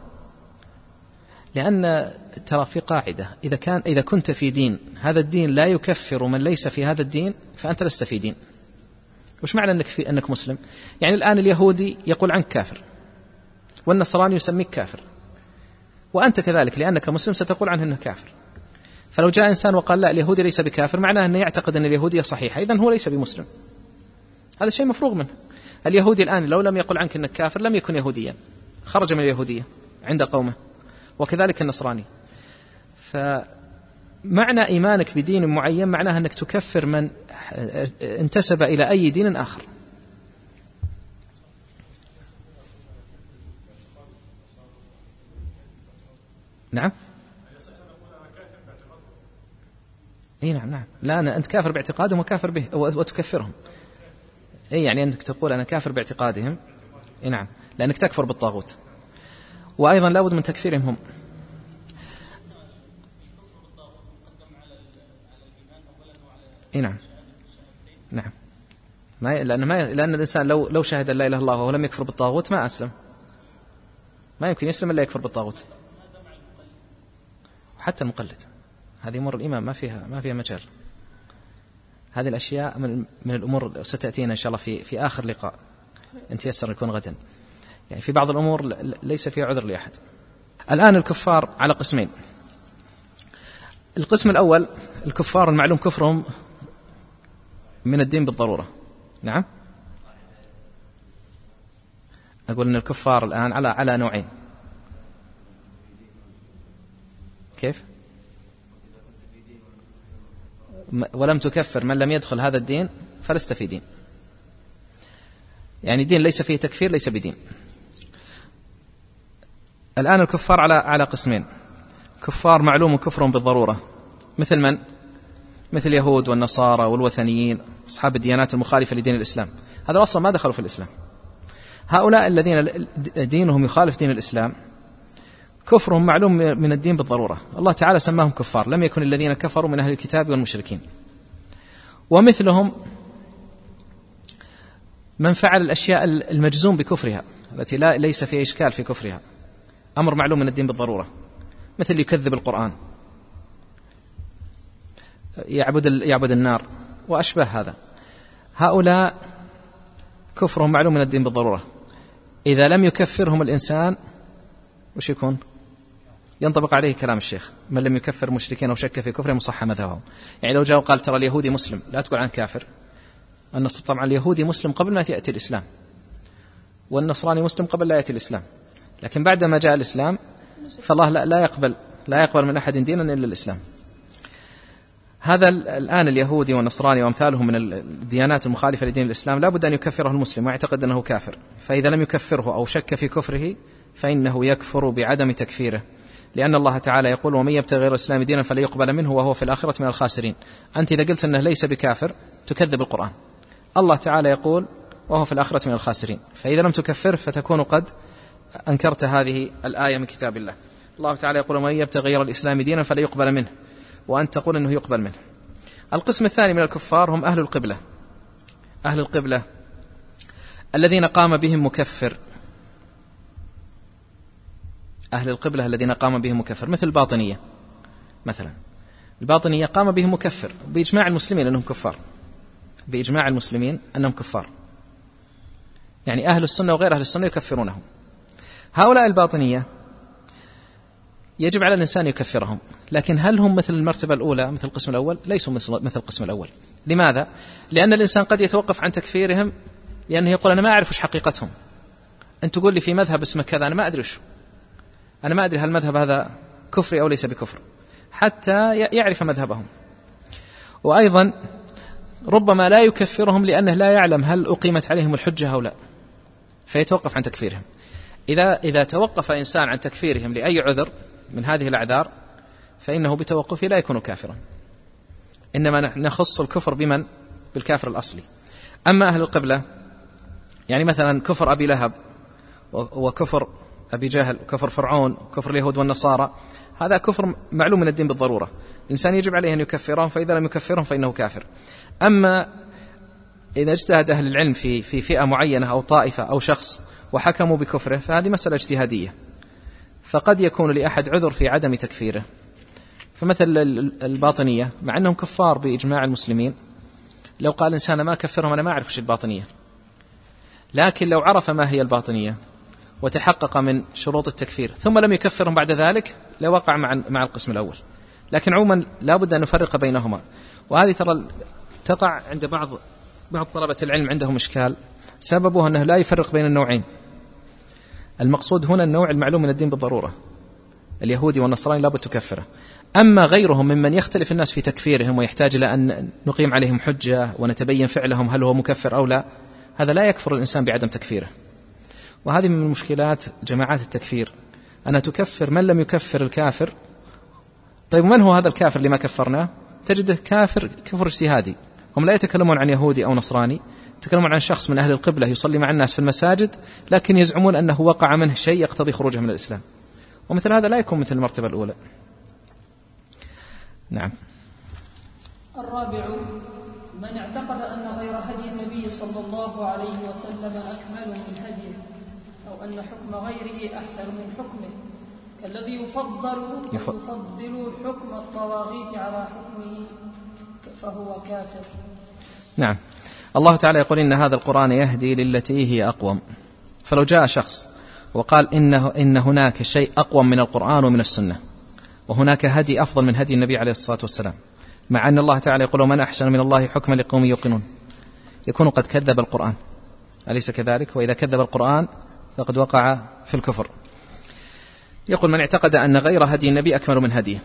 لأن ترى في قاعدة: إذا كان إذا كنت في دين هذا الدين لا يكفر من ليس في هذا الدين فأنت لست في دين. وش معنى أنك في أنك مسلم؟ يعني الآن اليهودي يقول عنك كافر، والنصراني يسميك كافر، وأنت كذلك لأنك مسلم ستقول عنه أنه كافر. فلو جاء إنسان وقال لا اليهودي ليس بكافر، معناه أنه يعتقد أن اليهودية صحيحة، إذن هو ليس بمسلم. هذا شيء مفروغ منه. اليهودي الآن لو لم يقل عنك أنك كافر لم يكن يهوديا، خرج من اليهودية عند قومه، وكذلك النصراني. فمعنى إيمانك بدين معين معناه أنك تكفر من انتسب إلى أي دين آخر. نعم اي نعم نعم لا أنا أنت كافر باعتقادهم وكافر به وتكفرهم. اي يعني أنك تقول أنا كافر باعتقادهم، اي نعم، لأنك تكفر بالطاغوت، وأيضا لا بد من تكفيرهم هم. اي نعم نعم ما لأن ما لأن الإنسان لو لو شهد لا إله إلا الله ولم يكفر بالطاغوت ما أسلم، ما يمكن يسلم إلا يكفر بالطاغوت. حتى المقلد هذه أمور الإمام ما فيها ما فيها مجال. هذه الأشياء من من الأمور ستأتينا إن شاء الله في في آخر لقاء إن تيسر يكون غدا. يعني في بعض الأمور ليس فيها عذر لأحد. الآن الكفار على قسمين. القسم الأول الكفار المعلوم كفرهم من الدين بالضرورة. نعم أقول أن الكفار الآن على على نوعين. كيف؟ ولم تكفر من لم يدخل هذا الدين فلست في دين. يعني دين ليس فيه تكفير ليس بدين. الآن الكفار على على قسمين. كفار معلوم كفرهم بالضرورة، مثل من؟ مثل اليهود والنصارى والوثنيين، أصحاب الديانات المخالفة لدين الإسلام. هذا أصلا ما دخلوا في الإسلام. هؤلاء الذين دينهم يخالف دين الإسلام كفرهم معلوم من الدين بالضرورة. الله تعالى سماهم كفار، لم يكن الذين كفروا من أهل الكتاب والمشركين. ومثلهم من فعل الأشياء المجزوم بكفرها، التي لا ليس فيها إشكال في كفرها، أمر معلوم من الدين بالضرورة، مثل يكذب القرآن، يعبد يعبد النار وأشبه هذا، هؤلاء كفرهم معلوم من الدين بالضرورة. إذا لم يكفرهم الإنسان وش يكون؟ ينطبق عليه كلام الشيخ: من لم يكفر مشركين أو شك في كفرهم صح مذهبهم. يعني لو جاء وقال ترى اليهودي مسلم، لا تقول عن كافر. النص طبعا اليهودي مسلم قبل ما يأتي الإسلام، والنصراني مسلم قبل لا يأتي الإسلام، لكن بعدما جاء الإسلام فالله لا يقبل لا يقبل من أحد دينا إلا الإسلام. هذا الآن اليهودي والنصراني وأمثالهم من الديانات المخالفة لدين الإسلام لا بد أن يكفره المسلم ويعتقد أنه كافر، فإذا لم يكفره أو شك في كفره فإنه يكفر بعدم تكفيره، لأن الله تعالى يقول: ومن يبتغي غير الإسلام دينا فلا يقبل منه وهو في الآخرة من الخاسرين. أنت إذا قلت أنه ليس بكافر تكذب القرآن. الله تعالى يقول: وهو في الآخرة من الخاسرين، فإذا لم تكفر فتكون قد أنكرت هذه الآية من كتاب الله. الله تعالى يقول: ومن يبتغي غير الإسلام دينا فلا يقبل منه، وأن تقول أنه يقبل منه. القسم الثاني من الكفار هم أهل القبلة. أهل القبلة الذين قام بهم مكفر، أهل القبلة الذين قام بهم مكفر، مثل الباطنية مثلا. الباطنية قام بهم مكفر بإجماع المسلمين أنهم كفار، بإجماع المسلمين أنهم كفار، يعني أهل السنة وغير أهل السنة يكفرونهم. هؤلاء الباطنية يجب على الإنسان يكفرهم، لكن هل هم مثل المرتبة الأولى مثل القسم الأول؟ ليسوا مثل القسم الأول. لماذا؟ لأن الإنسان قد يتوقف عن تكفيرهم لأنه يقول: أنا ما أعرف وش حقيقتهم، أنت تقول لي في مذهب اسمه كذا، أنا ما أدري وش، أنا ما أدري هل المذهب هذا كفري أو ليس بكفر، حتى يعرف مذهبهم. وأيضا ربما لا يكفرهم لأنه لا يعلم هل أقيمت عليهم الحجة أو لا، فيتوقف عن تكفيرهم. إذا إذا توقف إنسان عن تكفيرهم لأي عذر من هذه الأعذار فإنه بتوقفه لا يكون كافرا، إنما نخص الكفر بمن؟ بالكافر الأصلي. أما أهل القبلة يعني مثلا كفر أبي لهب وكفر أبي جهل وكفر فرعون وكفر اليهود والنصارى، هذا كفر معلوم من الدين بالضرورة، الإنسان يجب عليه أن يكفرهم، فإذا لم يكفرهم فإنه كافر. أما إذا اجتهد أهل العلم في في فئة معينة أو طائفة أو شخص وحكموا بكفره فهذه مسألة اجتهادية، فقد يكون لأحد عذر في عدم تكفيره. فمثل الباطنية مع أنهم كفار بإجماع المسلمين، لو قال إنسان ما كفرهم أنا ما أعرف وش الباطنية، لكن لو عرف ما هي الباطنية وتحقق من شروط التكفير ثم لم يكفرهم بعد ذلك لوقع مع مع القسم الأول. لكن عموما لا بد أن نفرق بينهما، وهذه ترى تقع عند بعض بعض طلبة العلم عندهم إشكال، سببه أنه لا يفرق بين النوعين. المقصود هنا النوع المعلوم من الدين بالضرورة، اليهودي والنصراني لا بد تكفره. أما غيرهم ممن يختلف الناس في تكفيرهم ويحتاج إلى أن نقيم عليهم حجة ونتبين فعلهم هل هو مكفر أو لا، هذا لا يكفر الإنسان بعدم تكفيره. وهذه من مشكلات جماعات التكفير، أن تكفر من لم يكفر الكافر. طيب من هو هذا الكافر اللي ما كفرناه؟ تجده كافر كفر اجتهادي. هم لا يتكلمون عن يهودي أو نصراني، يتكلمون عن شخص من أهل القبلة يصلي مع الناس في المساجد، لكن يزعمون أنه وقع منه شيء يقتضي خروجه من الإسلام، ومثل هذا لا يكون مثل المرتبة الأولى. نعم. الرابع: من اعتقد أن غير هدي النبي صلى الله عليه وسلم أكمل من هديه، أو أن حكم غيره أحسن من حكمه، كالذي يفضل يفضل حكم الطواغيت على حكمه، فهو كافر. نعم. الله تعالى يقول: إن هذا القرآن يهدي للتي هي أقوم. فلو جاء شخص وقال إنه إن هناك شيء أقوم من القرآن ومن السنة، وهناك هدي أفضل من هدي النبي عليه الصلاة والسلام، مع أن الله تعالى يقول: ومن أحسن من الله حكما لقوم يوقنون، يكون قد كذب القرآن، أليس كذلك؟ وإذا كذب القرآن فقد وقع في الكفر. يقول: من اعتقد أن غير هدي النبي أكمل من هديه،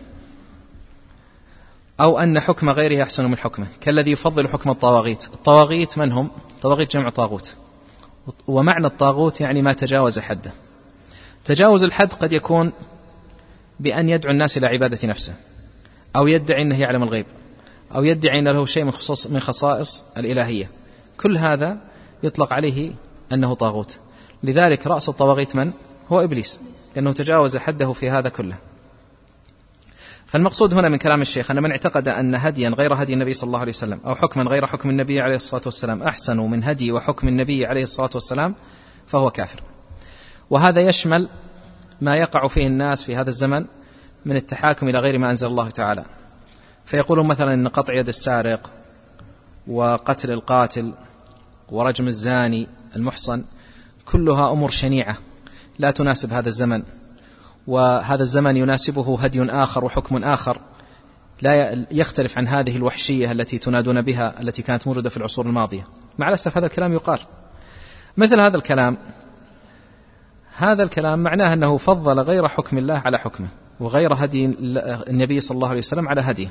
أو أن حكم غيره أحسن من حكمه، كالذي يفضل حكم الطواغيت. الطواغيت من هم؟ طواغيت جمع طاغوت، ومعنى الطاغوت يعني ما تجاوز حده. تجاوز الحد قد يكون بأن يدعو الناس إلى عبادة نفسه، أو يدعي أنه يعلم الغيب، أو يدعي أن له شيء من خصوص من خصائص الإلهية، كل هذا يطلق عليه أنه طاغوت. لذلك رأس الطواغيت من؟ هو إبليس، لأنه تجاوز حده في هذا كله. فالمقصود هنا من كلام الشيخ أن من اعتقد أن هديا غير هدي النبي صلى الله عليه وسلم أو حكما غير حكم النبي عليه الصلاة والسلام أحسن من هدي وحكم النبي عليه الصلاة والسلام فهو كافر. وهذا يشمل ما يقع فيه الناس في هذا الزمن من التحاكم إلى غير ما أنزل الله تعالى، فيقولون مثلا إن قطع يد السارق وقتل القاتل ورجم الزاني المحصن كلها أمور شنيعة لا تناسب هذا الزمن، وهذا الزمن يناسبه هدي آخر وحكم آخر لا يختلف عن هذه الوحشية التي تنادون بها التي كانت موجودة في العصور الماضية. مع الأسف هذا الكلام يقال مثل هذا الكلام هذا الكلام معناه أنه فضل غير حكم الله على حكمه وغير هدي النبي صلى الله عليه وسلم على هديه.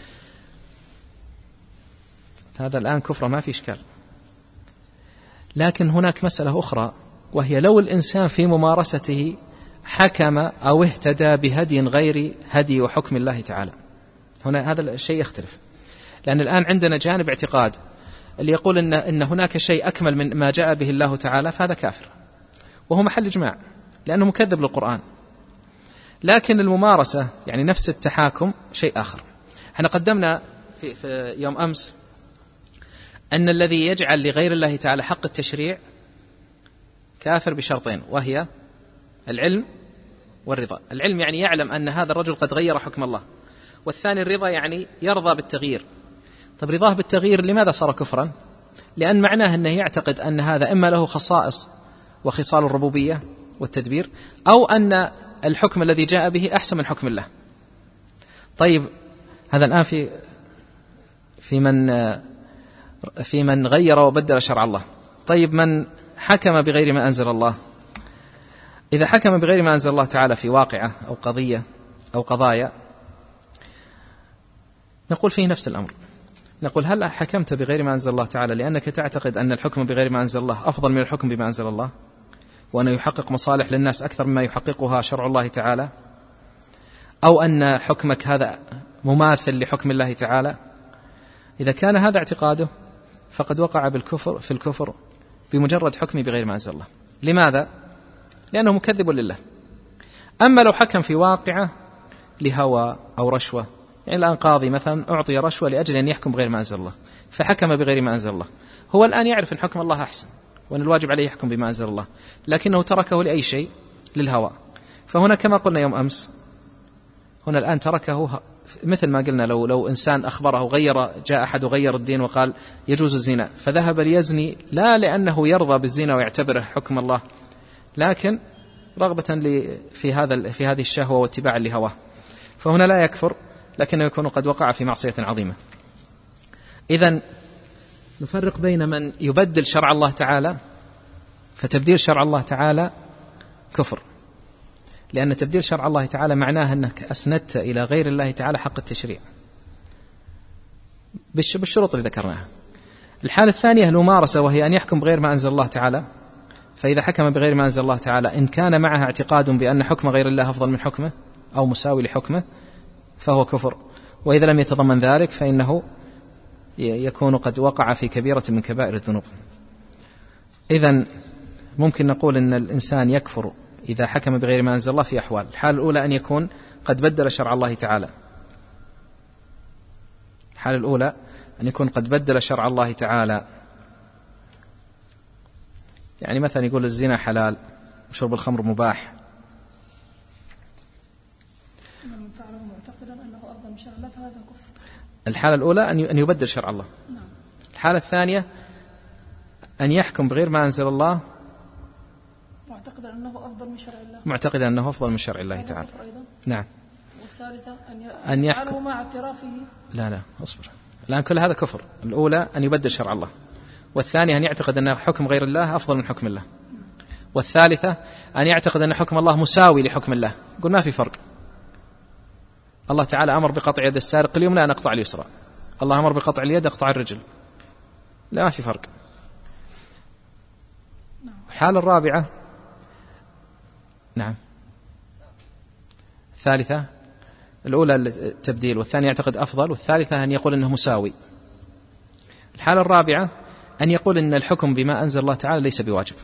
هذا الآن كفر ما في إشكال. لكن هناك مسألة أخرى، وهي لو الإنسان في ممارسته حكم أو اهتدى بهدي غير هدي وحكم الله تعالى، هنا هذا الشيء يختلف. لأن الآن عندنا جانب اعتقاد اللي يقول إن, إن هناك شيء أكمل من ما جاء به الله تعالى، فهذا كافر وهو محل إجماع لأنه مكذب للقرآن. لكن الممارسة يعني نفس التحاكم شيء آخر. احنا قدمنا في, في يوم أمس أن الذي يجعل لغير الله تعالى حق التشريع كافر بشرطين، وهي العلم والرضا. العلم يعني يعلم أن هذا الرجل قد غير حكم الله، والثاني الرضا يعني يرضى بالتغيير. طب رضاه بالتغيير لماذا صار كفرا؟ لأن معناه أنه يعتقد أن هذا إما له خصائص وخصال الربوبية والتدبير، أو أن الحكم الذي جاء به أحسن من حكم الله. طيب هذا الآن في في من في من غير وبدل شرع الله. طيب من حكم بغير ما أنزل الله، إذا حكم بغير ما أنزل الله تعالى في واقعة أو قضية أو قضايا، نقول فيه نفس الأمر. نقول هل حكمت بغير ما أنزل الله تعالى لأنك تعتقد أن الحكم بغير ما أنزل الله أفضل من الحكم بما أنزل الله، وأنه يحقق مصالح للناس أكثر مما يحققها شرع الله تعالى، أو أن حكمك هذا مماثل لحكم الله تعالى؟ إذا كان هذا اعتقاده فقد وقع بالكفر في الكفر بمجرد حكمه بغير ما أنزل الله. لماذا؟ لأنه مكذب لله. أما لو حكم في واقعة لهوى أو رشوة، يعني الآن قاضي مثلا أعطي رشوة لأجل أن يحكم بغير ما أنزل الله، فحكم بغير ما أنزل الله، هو الآن يعرف أن حكم الله أحسن وأن الواجب عليه يحكم بما أنزل الله، لكنه تركه لأي شيء، للهوى. فهنا كما قلنا يوم أمس، هنا الآن تركه مثل ما قلنا لو لو إنسان أخبره غير، جاء أحد غير الدين وقال يجوز الزنا، فذهب ليزني لا لأنه يرضى بالزنا ويعتبره حكم الله، لكن رغبة في هذا في هذه الشهوة واتباعا لهواه، فهنا لا يكفر، لكنه يكون قد وقع في معصية عظيمة. إذن نفرق بين من يبدل شرع الله تعالى، فتبديل شرع الله تعالى كفر، لأن تبديل شرع الله تعالى معناه أنك أسندت إلى غير الله تعالى حق التشريع بالشروط اللي ذكرناها. الحالة الثانية الممارسة، وهي أن يحكم بغير ما أنزل الله تعالى. فإذا حكم بغير ما أنزل الله تعالى إن كان معها اعتقاد بأن حكم غير الله أفضل من حكمه أو مساوي لحكمه فهو كفر، وإذا لم يتضمن ذلك فإنه يكون قد وقع في كبيرة من كبائر الذنوب. إذن ممكن نقول أن الإنسان يكفر إذا حكم بغير ما أنزل الله في أحوال. الحالة الأولى أن يكون قد بدل شرع الله تعالى، الحالة الأولى أن يكون قد بدل شرع الله تعالى، يعني مثلا يقول الزنا حلال وشرب الخمر مباح، من فعله معتقدا أنه أفضل من شرع الله فهذا كفر. الحالة الأولى أن يبدل شرع الله. نعم. الحالة الثانية أن يحكم بغير ما أنزل الله معتقدا أنه أفضل من شرع الله، معتقدا أنه أفضل من شرع الله تعالى. نعم. والثالثة أن يحكم مع اعترافه. لا لا أصبر، الآن كل هذا كفر. الأولى أن يبدل شرع الله، والثانية أن يعتقد أن حكم غير الله أفضل من حكم الله، والثالثة أن يعتقد أن حكم الله مساوي لحكم الله. يقول ما في فرق، الله تعالى أمر بقطع يد السارق اليمنى أن أقطع اليسرى، الله أمر بقطع اليد أقطع الرجل، لا ما في فرق. الحالة الرابعة نعم الثالثة، الأولى التبديل، والثانية يعتقد أفضل، والثالثة أن يقول أنه مساوي. الحالة الرابعة أن يقول أن الحكم بما أنزل الله تعالى ليس بواجب.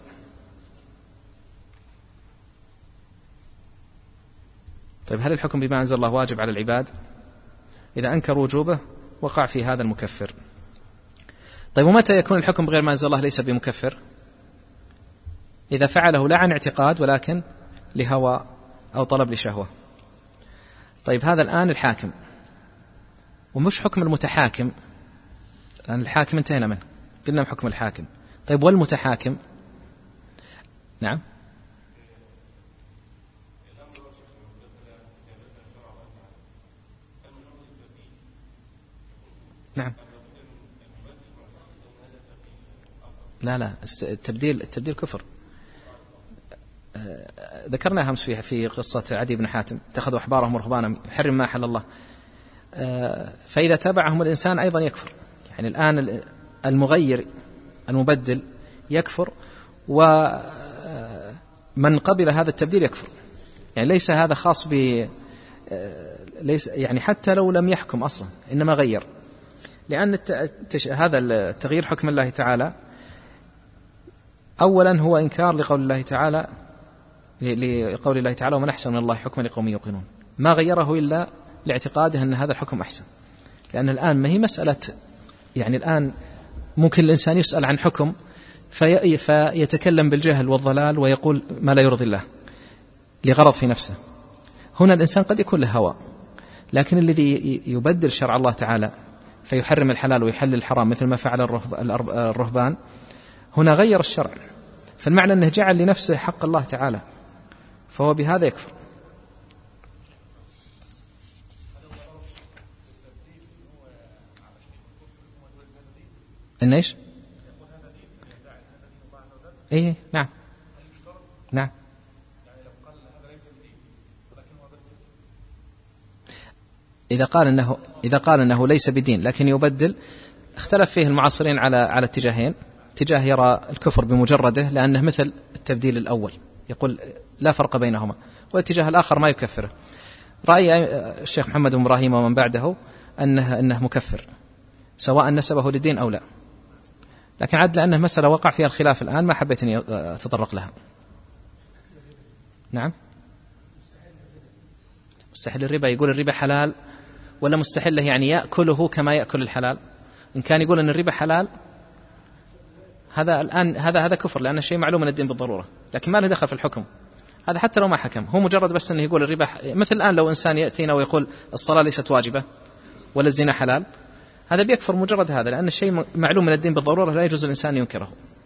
طيب هل الحكم بما أنزل الله واجب على العباد؟ إذا أنكر وجوبه وقع في هذا المكفر. طيب ومتى يكون الحكم بغير ما أنزل الله ليس بمكفر؟ إذا فعله لا عن اعتقاد ولكن لهوى أو طلب لشهوة. طيب هذا الآن الحاكم، ومش حكم المتحاكم، لأن الحاكم انتهينا منه، قلنا بحكم الحاكم. طيب والمتحاكم؟ نعم نعم لا لا التبديل التبديل كفر. ذكرناها أمس فيها في قصة عدي بن حاتم، اتخذوا أحبارهم ورهبانهم يحرم ما حل الله، فإذا تبعهم الإنسان أيضا يكفر. يعني الآن المغير المبدل يكفر، ومن قبل هذا التبديل يكفر. يعني ليس هذا خاص ب ليس يعني حتى لو لم يحكم أصلا إنما غير، لأن هذا التغيير حكم الله تعالى أولا هو إنكار لقول الله تعالى لقول الله تعالى ومن أحسن من الله حكما لقوم يوقنون، ما غيره إلا لاعتقاده أن هذا الحكم أحسن. لأن الآن ما هي مسألة، يعني الآن ممكن الإنسان يسأل عن حكم في فيتكلم بالجهل والضلال ويقول ما لا يرضي الله لغرض في نفسه. هنا الإنسان قد يكون له هوى، لكن الذي يبدل شرع الله تعالى فيحرم الحلال ويحلل الحرام مثل ما فعل الرهبان، هنا غير الشرع، فالمعنى أنه جعل لنفسه حق الله تعالى، فهو بهذا يكفر. إن إيش؟ إيه نعم نعم إذا قال إنه إذا قال إنه ليس بدين لكن يبدل، اختلف فيه المعاصرين على على اتجاهين. اتجاه يرى الكفر بمجرده لأنه مثل التبديل الأول، يقول لا فرق بينهما، والاتجاه الآخر ما يكفره. رأي الشيخ محمد بن إبراهيم ومن بعده أنه أنه مكفر سواء نسبه للدين أو لا، لكن عد لأنه مسألة وقع فيها الخلاف الآن ما حبيت أن أتطرق لها. نعم مستحيل الربا، يقول الربا حلال ولا مستحيل له؟ يعني يأكله كما يأكل الحلال. إن كان يقول أن الربا حلال هذا الآن هذا هذا كفر، لأن شيء معلوم من الدين بالضرورة، لكن ما له دخل في الحكم. هذا حتى لو ما حكم، هو مجرد بس أنه يقول الربا، مثل الآن لو إنسان يأتينا ويقول الصلاة ليست واجبة ولا الزنا حلال، هذا بيكفر مجرد هذا، لأن الشيء معلوم من الدين بالضرورة لا يجوز الإنسان ينكره.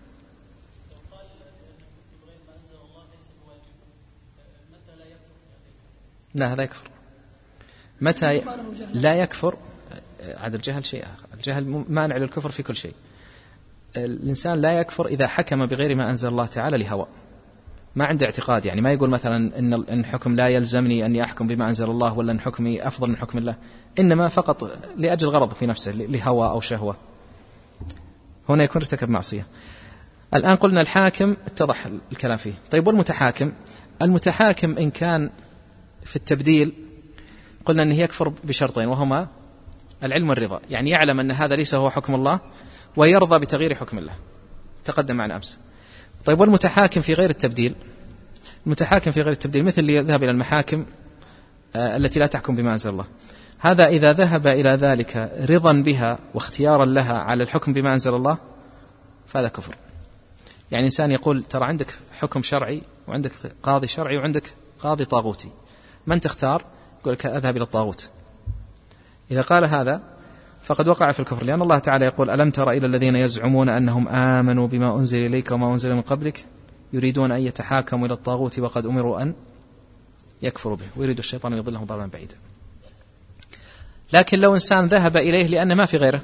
لا هذا يكفر. متى لا يكفر؟ عاد الجهل شيء آخر، الجهل مانع للكفر في كل شيء. الإنسان لا يكفر إذا حكم بغير ما أنزل الله تعالى لهوى، ما عنده اعتقاد، يعني ما يقول مثلا إن الحكم لا يلزمني أن أحكم بما أنزل الله ولا أن حكمي أفضل من حكم الله، إنما فقط لأجل غرض في نفسه لهوى أو شهوة، هنا يكون ارتكب معصية. الآن قلنا الحاكم اتضح الكلام فيه. طيب والمتحاكم؟ المتحاكم إن كان في التبديل قلنا أنه يكفر بشرطين، وهما العلم والرضا، يعني يعلم أن هذا ليس هو حكم الله ويرضى بتغيير حكم الله، تقدم معنا أمس. طيب والمتحاكم في غير التبديل؟ المتحاكم في غير التبديل مثل اللي يذهب إلى المحاكم التي لا تحكم بما أنزل الله، هذا إذا ذهب إلى ذلك رضا بها واختيارا لها على الحكم بما أنزل الله فهذا كفر. يعني إنسان يقول ترى عندك حكم شرعي وعندك قاضي شرعي وعندك قاضي طاغوتي، من تختار؟ يقول لك أذهب إلى الطاغوت. إذا قال هذا فقد وقع في الكفر، لأن الله تعالى يقول ألم تر إلى الذين يزعمون أنهم آمنوا بما أنزل إليك وما أنزل من قبلك يريدون أن يتحاكموا إلى الطاغوت وقد أمروا أن يكفروا به ويريد الشيطان أن يضلهم ضلالا بعيدا. لكن لو إنسان ذهب إليه لأن ما في غيره،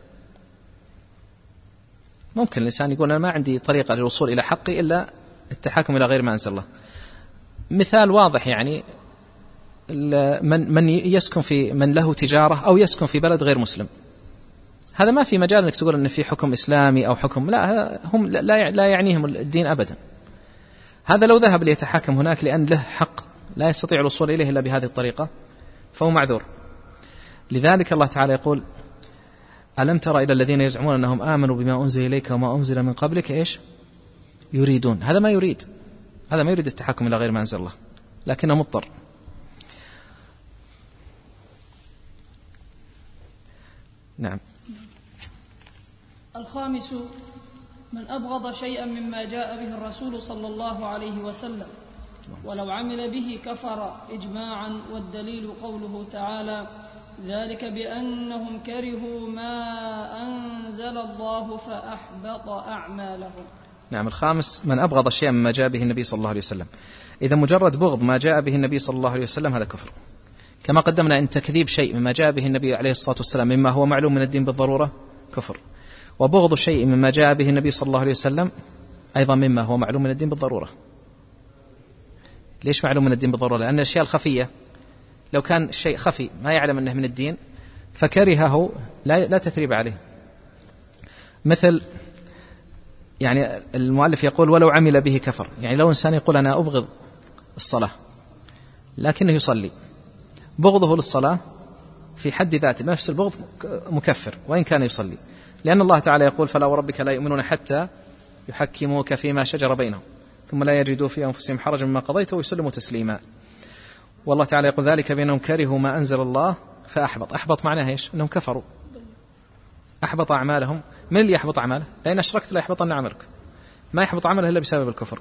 ممكن الإنسان يقول أنا ما عندي طريقة للوصول إلى حقي إلا التحاكم إلى غير ما أنزل الله. مثال واضح، يعني من من يسكن في من له تجارة أو يسكن في بلد غير مسلم، هذا ما في مجال أنك تقول أن في حكم إسلامي أو حكم، لا، هم لا لا يعنيهم الدين أبدا. هذا لو ذهب ليتحاكم هناك لأن له حق لا يستطيع الوصول إليه إلا بهذه الطريقة فهو معذور. لذلك الله تعالى يقول ألم تر إلى الذين يزعمون أنهم آمنوا بما أنزل إليك وما أنزل من قبلك إيش يريدون، هذا ما يريد، هذا ما يريد التحكم إلى غير ما أنزل الله لكنه مضطر. نعم. الخامس من أبغض شيئا مما جاء به الرسول صلى الله عليه وسلم ولو عمل به كفر إجماعا، والدليل قوله تعالى: ذلك بأنهم كرهوا ما أنزل الله فأحبط أعمالهم. نعم. الخامس: من أبغض شيئا مما جاء به النبي صلى الله عليه وسلم. إذا مجرد بغض ما جاء به النبي صلى الله عليه وسلم هذا كفر، كما قدمنا أن تكذيب شيء مما جاء به النبي عليه الصلاة والسلام مما هو معلوم من الدين بالضرورة كفر، وبغض شيء مما جاء به النبي صلى الله عليه وسلم أيضا مما هو معلوم من الدين بالضرورة. ليش معلوم من الدين بالضرورة؟ لأن الأشياء الخفية لو كان شيء خفي ما يعلم أنه من الدين فكرهه لا, لا تثريب عليه. مثل يعني المؤلف يقول ولو عمل به كفر، يعني لو إنسان يقول أنا أبغض الصلاة لكنه يصلي، بغضه للصلاة في حد ذاته نفس البغض مكفر وإن كان يصلي، لأن الله تعالى يقول: فلا وربك لا يؤمنون حتى يحكموك فيما شجر بينهم ثم لا يجدوا في أنفسهم حرجا مما قضيت ويسلموا تسليما. والله تعالى يقول: ذلك بأنهم كرهوا ما أنزل الله فأحبط. أحبط معناه إيش؟ أنهم كفروا، أحبط أعمالهم. من اللي يحبط أعماله؟ لأن أشركت لا يحبطن عملك، ما يحبط عمله إلا بسبب الكفر.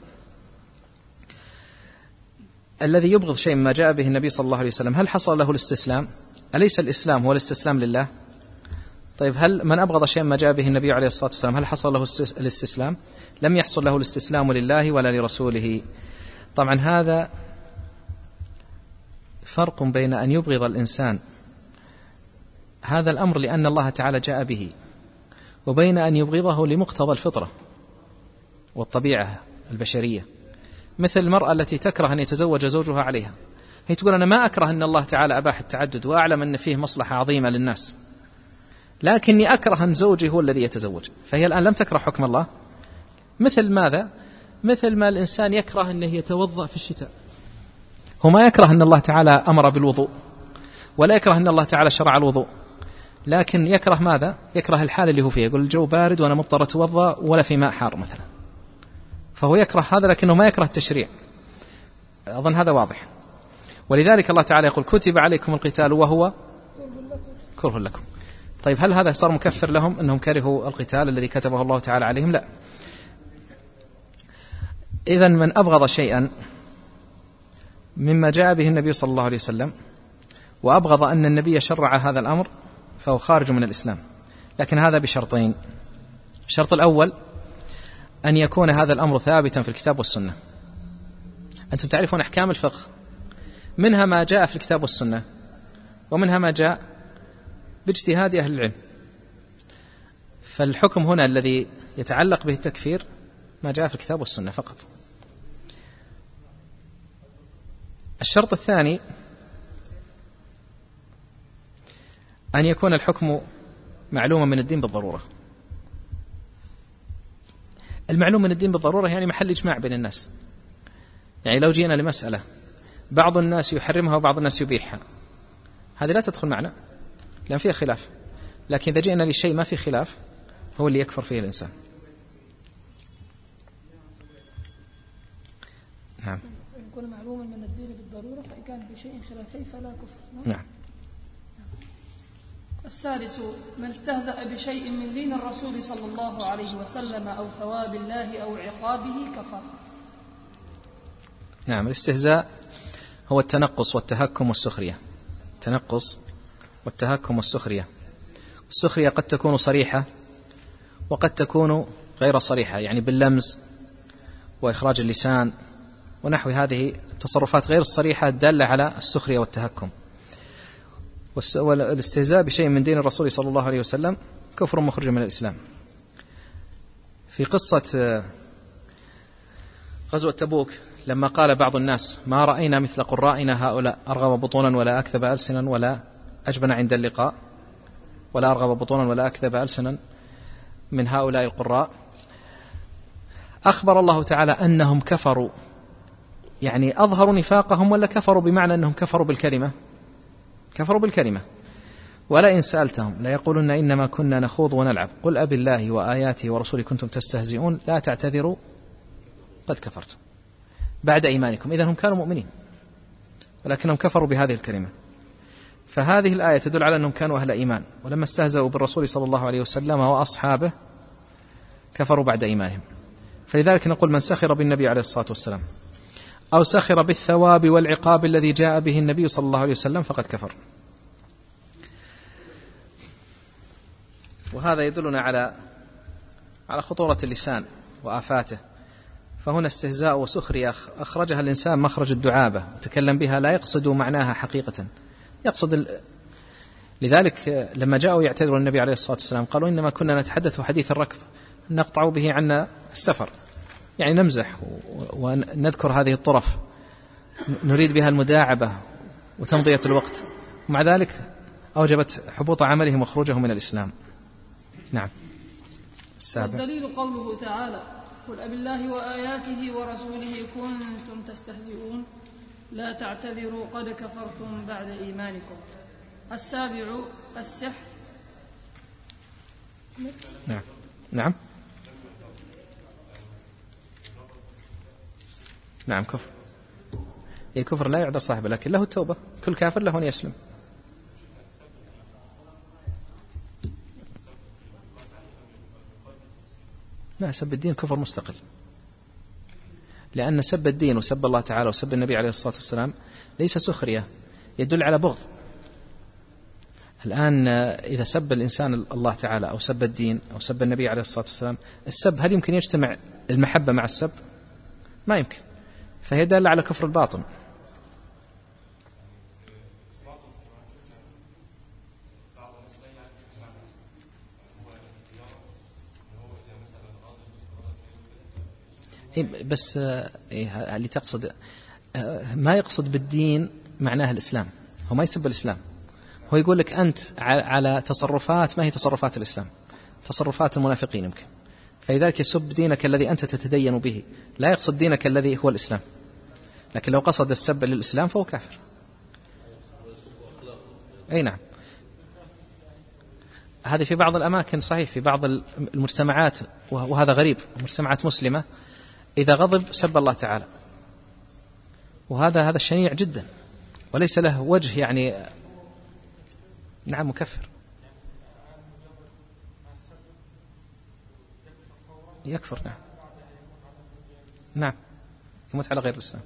الذي يبغض شيء ما جاء به النبي صلى الله عليه وسلم هل حصل له الاستسلام؟ أليس الإسلام هو الاستسلام لله؟ طيب هل من أبغض شيء ما جاء به النبي عليه الصلاة والسلام هل حصل له الاستسلام؟ لم يحصل له الاستسلام لله ولا لرسوله. طبعا هذا فرق بين أن يبغض الإنسان هذا الأمر لأن الله تعالى جاء به، وبين أن يبغضه لمقتضى الفطرة والطبيعة البشرية، مثل المرأة التي تكره أن يتزوج زوجها عليها، هي تقول أنا ما أكره أن الله تعالى أباح التعدد وأعلم أن فيه مصلحة عظيمة للناس، لكني أكره أن زوجي هو الذي يتزوج. فهي الآن لم تكره حكم الله. مثل ماذا؟ مثل ما الإنسان يكره أنه يتوضأ في الشتاء، هو ما يكره أن الله تعالى أمر بالوضوء ولا يكره أن الله تعالى شرع الوضوء، لكن يكره ماذا؟ يكره الحال اللي هو فيه، يقول الجو بارد وأنا مضطر أتوضأ ولا في ماء حار مثلا، فهو يكره هذا لكنه ما يكره التشريع. أظن هذا واضح. ولذلك الله تعالى يقول: كتب عليكم القتال وهو كره لكم. طيب هل هذا صار مكفر لهم أنهم كرهوا القتال الذي كتبه الله تعالى عليهم؟ لا. إذن من أبغض شيئا مما جاء به النبي صلى الله عليه وسلم وأبغض أن النبي شرع هذا الأمر فهو خارج من الإسلام، لكن هذا بشرطين. الشرط الأول أن يكون هذا الأمر ثابتا في الكتاب والسنة. أنتم تعرفون أحكام الفقه منها ما جاء في الكتاب والسنة ومنها ما جاء باجتهاد أهل العلم، فالحكم هنا الذي يتعلق به التكفير ما جاء في الكتاب والسنة فقط. الشرط الثاني أن يكون الحكم معلوما من الدين بالضرورة. المعلوم من الدين بالضرورة يعني محل إجماع بين الناس، يعني لو جينا لمسألة بعض الناس يحرمها وبعض الناس يبيحها، هذه لا تدخل معنا لأن فيها خلاف، لكن إذا جئنا لشيء ما فيه خلاف هو اللي يكفر فيه الإنسان. نعم. يكون معلوما من الدين بالضرورة، فإن كان بشيء خلافي فلا كفر. نعم. السادس: من استهزأ بشيء من دين الرسول صلى الله عليه وسلم أو ثواب الله أو عقابه كفر. نعم. الاستهزاء هو التنقص والتهكم والسخرية. التنقص والتهكم والسخرية. السخرية قد تكون صريحة وقد تكون غير صريحة، يعني باللمز وإخراج اللسان ونحو هذه التصرفات غير الصريحة الدالة على السخرية والتهكم. والاستهزاء بشيء من دين الرسول صلى الله عليه وسلم كفر مخرج من الإسلام. في قصة غزوة تبوك لما قال بعض الناس: ما رأينا مثل قرائنا هؤلاء أرغب بطونا ولا أكذب ألسنا ولا أجبن عند اللقاء، ولا أرغب بطونا ولا أكذب ألسنا من هؤلاء القراء، أخبر الله تعالى أنهم كفروا، يعني أظهروا نفاقهم ولا كفروا بمعنى أنهم كفروا بالكلمة؟ كفروا بالكلمة. ولئن سألتهم ليقولن إنما كنا نخوض ونلعب قل أب الله وآياته ورسوله كنتم تستهزئون لا تعتذروا قد كفرتم بعد إيمانكم. إذن هم كانوا مؤمنين ولكنهم كفروا بهذه الكلمة. فهذه الآية تدل على أنهم كانوا أهل إيمان، ولما استهزأوا بالرسول صلى الله عليه وسلم وأصحابه كفروا بعد إيمانهم. فلذلك نقول من سخر بالنبي عليه الصلاة والسلام أو سخر بالثواب والعقاب الذي جاء به النبي صلى الله عليه وسلم فقد كفر. وهذا يدلنا على على خطورة اللسان وآفاته. فهنا استهزاء وسخرية أخرجها الإنسان مخرج الدعابة وتكلم بها لا يقصد معناها حقيقة، يقصد ال... لذلك لما جاءوا يعتذروا النبي عليه الصلاة والسلام قالوا إنما كنا نتحدث حديث الركب نقطع به عنا السفر، يعني نمزح ونذكر هذه الطرف نريد بها المداعبة وتمضية الوقت، ومع ذلك أوجبت حبوط عملهم وخروجهم من الإسلام. نعم. السابع. والدليل قوله تعالى: قل أبالله وآياته ورسوله كنتم تستهزئون لا تعتذروا قد كفرتم بعد إيمانكم. السابع السحر. نعم نعم نعم كفر. أي كفر لا يعذر صاحبه، لكن له التوبة. كل كافر له أن يسلم. لا، سب الدين كفر مستقل، لأن سب الدين وسب الله تعالى وسب النبي عليه الصلاة والسلام ليس سخرية، يدل على بغض. الآن إذا سب الإنسان الله تعالى أو سب الدين أو سب النبي عليه الصلاة والسلام، السب هل يمكن يجتمع المحبة مع السب؟ ما يمكن، فهي دالة على كفر الباطن. بس اللي تقصد ما يقصد بالدين معناه الإسلام، هو ما يسب الإسلام، هو يقول لك أنت على تصرفات ما هي تصرفات الإسلام، تصرفات المنافقين يمكن، فلذلك يسب دينك الذي أنت تتدين به، لا يقصد دينك الذي هو الإسلام. لكن لو قصد السب للإسلام فهو كافر. أي نعم، هذه في بعض الأماكن صحيح، في بعض المجتمعات، وهذا غريب، مجتمعات مسلمة إذا غضب سب الله تعالى، وهذا هذا شنيع جدا وليس له وجه، يعني نعم مكفر، يكفر. نعم نعم يموت على غير الإسلام.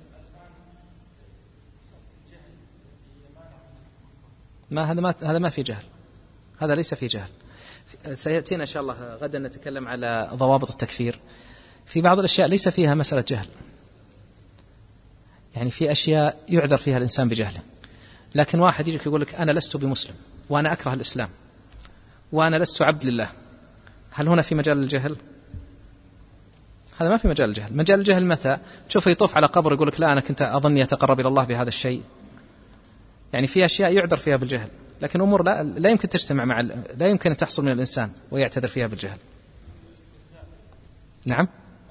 ما هذا ما هذا ما في جهل، هذا ليس في جهل. سيأتينا إن شاء الله غدا نتكلم على ضوابط التكفير. في بعض الأشياء ليس فيها مسألة جهل، يعني في أشياء يعذر فيها الإنسان بجهله، لكن واحد يجيك يقول لك أنا لست بمسلم وأنا أكره الإسلام وأنا لست عبد لله، هل هنا في مجال الجهل؟ هذا ما في مجال الجهل. مجال الجهل متى تشوفه يطوف على قبر يقول لك لا أنا كنت أظن يتقرب إلى الله بهذا الشيء، يعني في أشياء يعذر فيها بالجهل، لكن أمور لا, لا يمكن تجتمع مع لا يمكن أن تحصل من الإنسان ويعتذر فيها بالجهل. نعم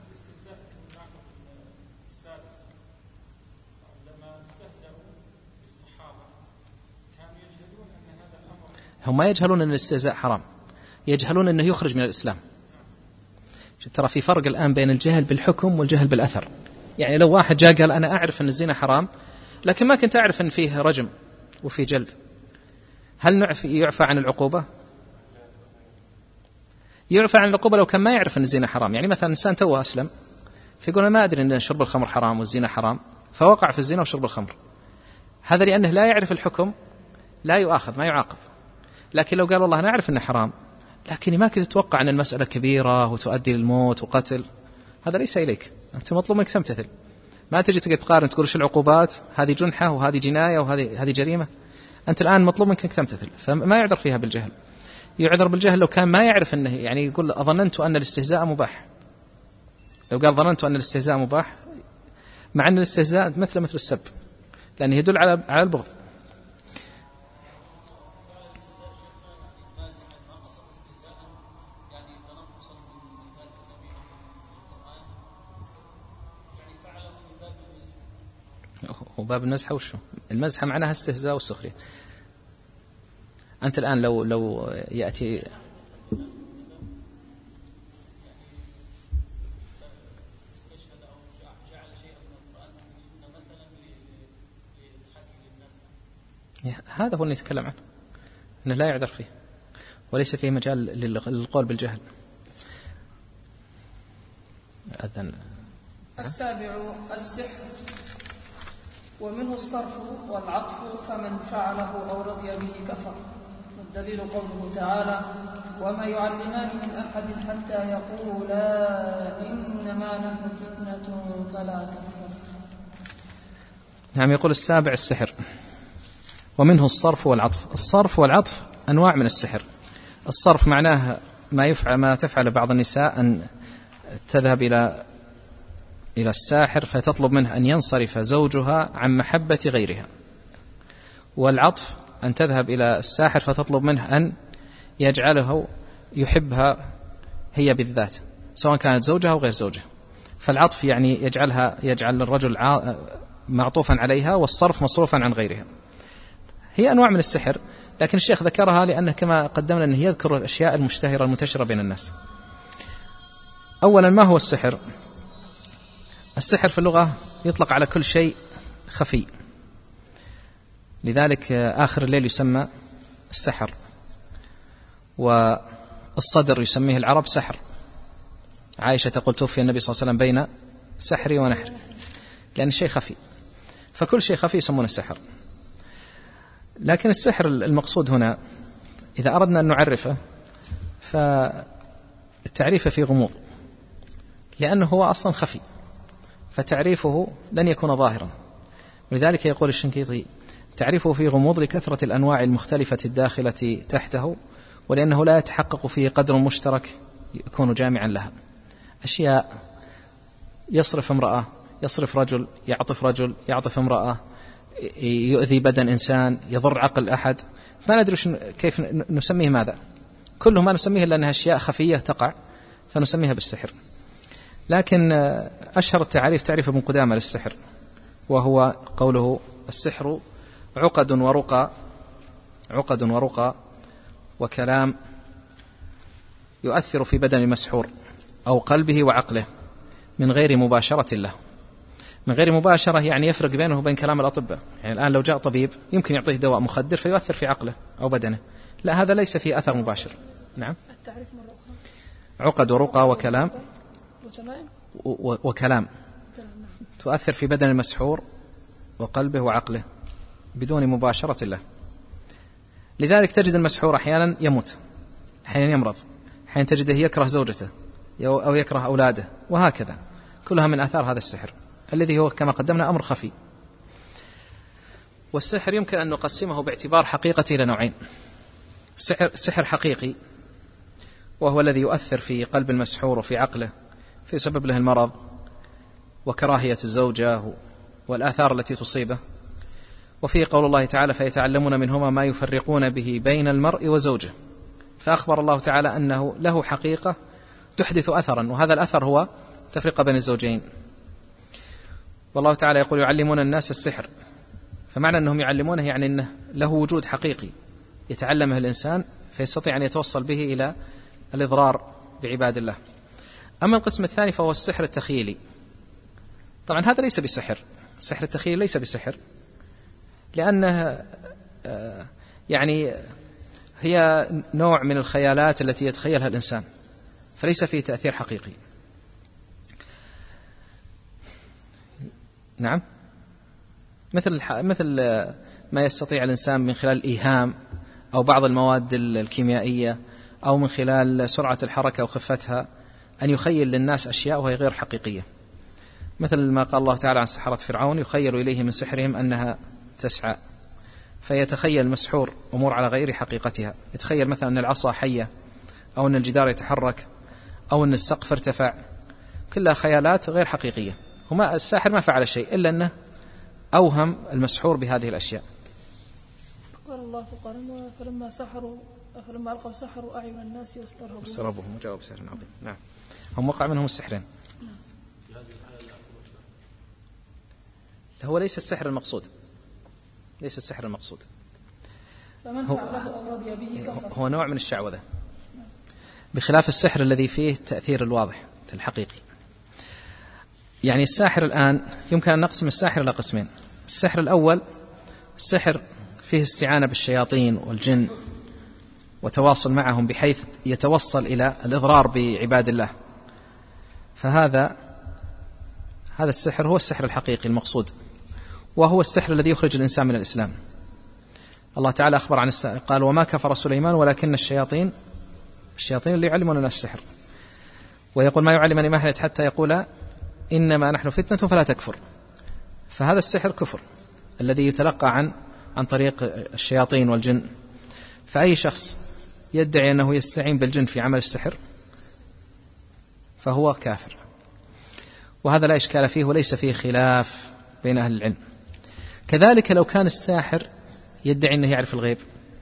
هم ما يجهلون أن الاستهزاء حرام، يجهلون أنه يخرج من الإسلام. ترى في فرق الآن بين الجهل بالحكم والجهل بالأثر. يعني لو واحد جاء قال أنا أعرف أن الزنا حرام لكن ما كنت أعرف أن فيه رجم وفيه جلد، هل يعفى عن العقوبة؟ يعفى عن العقوبة لو كان ما يعرف أن الزنا حرام. يعني مثلا إنسان توه أسلم فيقول أنا ما أدري أن شرب الخمر حرام والزنا حرام، فوقع في الزنا وشرب الخمر، هذا لأنه لا يعرف الحكم لا يؤاخذ ما يعاقب. لكن لو قال والله أنا أعرف أنه حرام لكني ما كنت أتوقع أن المسألة كبيرة وتؤدي للموت وقتل، هذا ليس إليك، أنت مطلوب منك تمتثل. ما تجي تقعد تقارن تقول شو العقوبات، هذه جنحة وهذه جناية وهذه هذه جريمة. أنت الآن مطلوب منك أنك تمتثل، فما يعذر فيها بالجهل. يعذر بالجهل لو كان ما يعرف أنه، يعني يقول ظننت أن الاستهزاء مباح، لو قال ظننت أن الاستهزاء مباح، مع أن الاستهزاء مثل مثل السب لأنه يدل على على البغض. وباب المزحة وشو؟ المزحة معناها استهزاء والسخرية. أنت الآن لو لو يأتي هذا هو اللي نتكلم عنه، أنه لا يعذر فيه وليس فيه مجال للقول بالجهل. أذن. السابع السحر، ومنه الصرف والعطف، فمن فعله أو رضي به كفر. والدليل قوله تعالى: وما يعلمان من أحد حتى يقولا إنما نحن فتنة فلا تكفر. نعم. يقول السابع السحر، ومنه الصرف والعطف. الصرف والعطف أنواع من السحر. الصرف معناه ما يفعل ما تفعل بعض النساء، أن تذهب إلى إلى الساحر فتطلب منه أن ينصرف زوجها عن محبة غيرها. والعطف أن تذهب إلى الساحر فتطلب منه أن يجعله يحبها هي بالذات، سواء كانت زوجها أو غير زوجها. فالعطف يعني يجعلها يجعل الرجل معطوفا عليها، والصرف مصروفا عن غيرها. هي أنواع من السحر، لكن الشيخ ذكرها لأنه كما قدمنا أنه يذكر الأشياء المشتهرة المنتشرة بين الناس. أولا، ما هو السحر؟ السحر في اللغة يطلق على كل شيء خفي، لذلك آخر الليل يسمى السحر، والصدر يسميه العرب سحر. عائشة تقول: توفي النبي صلى الله عليه وسلم بين سحري ونحر، لأن الشيء خفي، فكل شيء خفي يسمونه السحر. لكن السحر المقصود هنا إذا أردنا أن نعرفه فالتعريف فيه غموض، لأنه هو أصلا خفي، فتعريفه لن يكون ظاهرا. ولذلك يقول الشنقيطي: تعريفه فيه غموض لكثرة الأنواع المختلفة الداخلة تحته، ولأنه لا يتحقق فيه قدر مشترك يكون جامعا لها. أشياء يصرف امرأة، يصرف رجل، يعطف رجل، يعطف امرأة، يؤذي بدن إنسان، يضر عقل أحد، ما ندري كيف نسميه ماذا، كله ما نسميه لأنها أشياء خفية تقع فنسميها بالسحر. لكن أشهر التعريف تعريف ابن قدامة للسحر، وهو قوله: السحر عقد ورقى، عقد ورقى وكلام يؤثر في بدن المسحور أو قلبه وعقله من غير مباشرة له. من غير مباشرة يعني يفرق بينه وبين كلام الأطباء. يعني الآن لو جاء طبيب يمكن يعطيه دواء مخدر فيؤثر في عقله أو بدنه، لا، هذا ليس فيه أثر مباشر. نعم. التعريف مرة أخرى: عقد ورقى وكلام وكلام تؤثر في بدن المسحور وقلبه وعقله بدون مباشرة له. لذلك تجد المسحور أحيانا يموت، أحيانا يمرض، أحيانا تجده يكره زوجته أو يكره أولاده، وهكذا، كلها من آثار هذا السحر الذي هو كما قدمنا أمر خفي. والسحر يمكن أن نقسمه باعتبار حقيقته إلى نوعين: سحر, سحر حقيقي، وهو الذي يؤثر في قلب المسحور وفي عقله فيسبب له المرض وكراهية الزوجة والآثار التي تصيبه. وفي قول الله تعالى: فيتعلمون منهما ما يفرقون به بين المرء وزوجه، فأخبر الله تعالى أنه له حقيقة تحدث أثرا، وهذا الأثر هو تفرقة بين الزوجين. والله تعالى يقول: يعلمون الناس السحر، فمعنى أنهم يعلمونه يعني أنه له وجود حقيقي يتعلمه الإنسان فيستطيع أن يتوصل به إلى الإضرار بعباد الله. أما القسم الثاني فهو السحر التخيلي. طبعا هذا ليس بسحر، السحر التخيلي ليس بسحر، لأنه يعني هي نوع من الخيالات التي يتخيلها الإنسان، فليس فيه تأثير حقيقي. نعم. مثل مثل ما يستطيع الإنسان من خلال الإيهام أو بعض المواد الكيميائية أو من خلال سرعة الحركة وخفتها أن يخيل للناس أشياء وهي غير حقيقية، مثل ما قال الله تعالى عن سحرة فرعون: يخيل إليه من سحرهم أنها تسعى، فيتخيل المسحور أمور على غير حقيقتها. يتخيل مثلا أن العصا حية، أو أن الجدار يتحرك، أو أن السقف ارتفع، كلها خيالات غير حقيقية. وما الساحر ما فعل شيء إلا أنه أوهم المسحور بهذه الأشياء. قال الله فقال: فلما سحروا فلما ألقوا سحروا أعين الناس واسترهبوهم واسترهبوهم وجاءوا بسحر عظيم. نعم، هم وقع منهم السحرين. هو ليس السحر المقصود، ليس السحر المقصود، فمن فعله أو رضي به كفر. هو نوع من الشعوذة، بخلاف السحر الذي فيه التأثير الواضح الحقيقي. يعني الساحر الآن يمكن أن نقسم الساحر إلى قسمين. السحر الأول السحر فيه استعانة بالشياطين والجن وتواصل معهم بحيث يتوصل إلى الإضرار بعباد الله، فهذا هذا السحر هو السحر الحقيقي المقصود، وهو السحر الذي يخرج الإنسان من الإسلام. الله تعالى أخبر عن السحر قال وما كفر سليمان ولكن الشياطين الشياطين اللي يعلمون الناس السحر، ويقول ما يعلمني من أحد حتى يقول إنما نحن فتنة فلا تكفر. فهذا السحر كفر الذي يتلقى عن عن طريق الشياطين والجن. فأي شخص يدعي أنه يستعين بالجن في عمل السحر فهو كافر، وهذا لا إشكال فيه وليس فيه خلاف بين أهل العلم. كذلك لو كان الساحر يدعي أنه يعرف الغيب،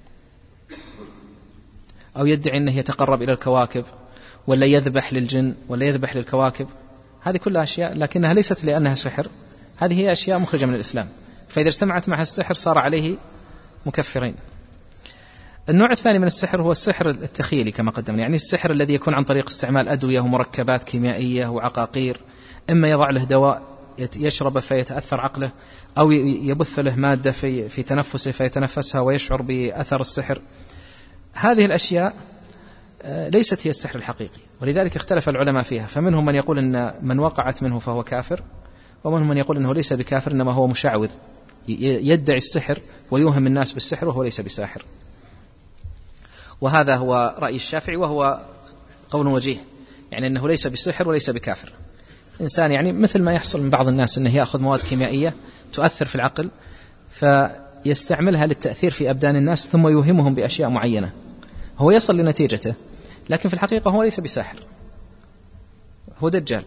أو يدعي أنه يتقرب إلى الكواكب، ولا يذبح للجن، ولا يذبح للكواكب، هذه كلها أشياء لكنها ليست لأنها سحر، هذه هي أشياء مخرجة من الإسلام، فإذا اجتمعت معها السحر صار عليه مكفرين. النوع الثاني من السحر هو السحر التخيلي كما قدمنا، يعني السحر الذي يكون عن طريق استعمال أدوية ومركبات كيميائية وعقاقير، إما يضع له دواء يشربه فيتأثر عقله، أو يبث له مادة في في تنفسه فيتنفسها ويشعر بأثر السحر. هذه الأشياء ليست هي السحر الحقيقي، ولذلك اختلف العلماء فيها، فمنهم من يقول أن من وقعت منه فهو كافر، ومنهم من يقول أنه ليس بكافر إنما هو مشعوذ يدعي السحر ويوهم الناس بالسحر وهو ليس بساحر. وهذا هو رأي الشافعي، وهو قول وجيه، يعني أنه ليس بسحر وليس بكافر. إنسان يعني مثل ما يحصل من بعض الناس أنه يأخذ مواد كيميائية تؤثر في العقل فيستعملها للتأثير في أبدان الناس ثم يوهمهم بأشياء معينة، هو يصل لنتيجته، لكن في الحقيقة هو ليس بساحر، هو دجال.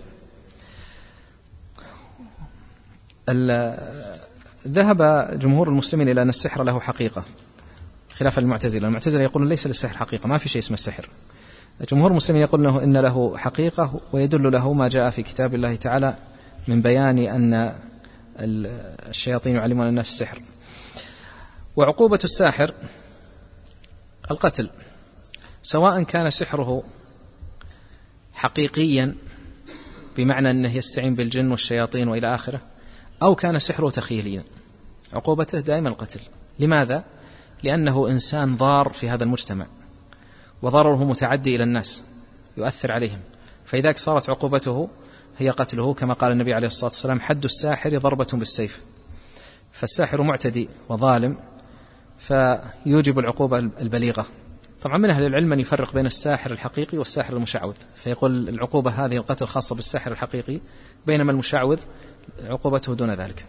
ذهب جمهور المسلمين إلى أن السحر له حقيقة خلافا المعتزلة. المعتزلة يقولون ليس للسحر حقيقة، ما في شيء اسمه السحر. جمهور المسلمين يقولون إن له حقيقة، ويدل له ما جاء في كتاب الله تعالى من بيان أن الشياطين يعلمون الناس السحر. وعقوبة الساحر القتل، سواء كان سحره حقيقيا بمعنى أنه يستعين بالجن والشياطين وإلى آخره، أو كان سحره تخيليا، عقوبته دائما القتل. لماذا؟ لأنه إنسان ضار في هذا المجتمع، وضرره متعدي إلى الناس يؤثر عليهم، فإذا صارت عقوبته هي قتله، كما قال النبي عليه الصلاة والسلام حد الساحر ضربة بالسيف. فالساحر معتدي وظالم فيوجب العقوبة البليغة. طبعا من أهل العلم من يفرق بين الساحر الحقيقي والساحر المشعوذ، فيقول العقوبة هذه القتل خاصة بالساحر الحقيقي، بينما المشعوذ عقوبته دون ذلك.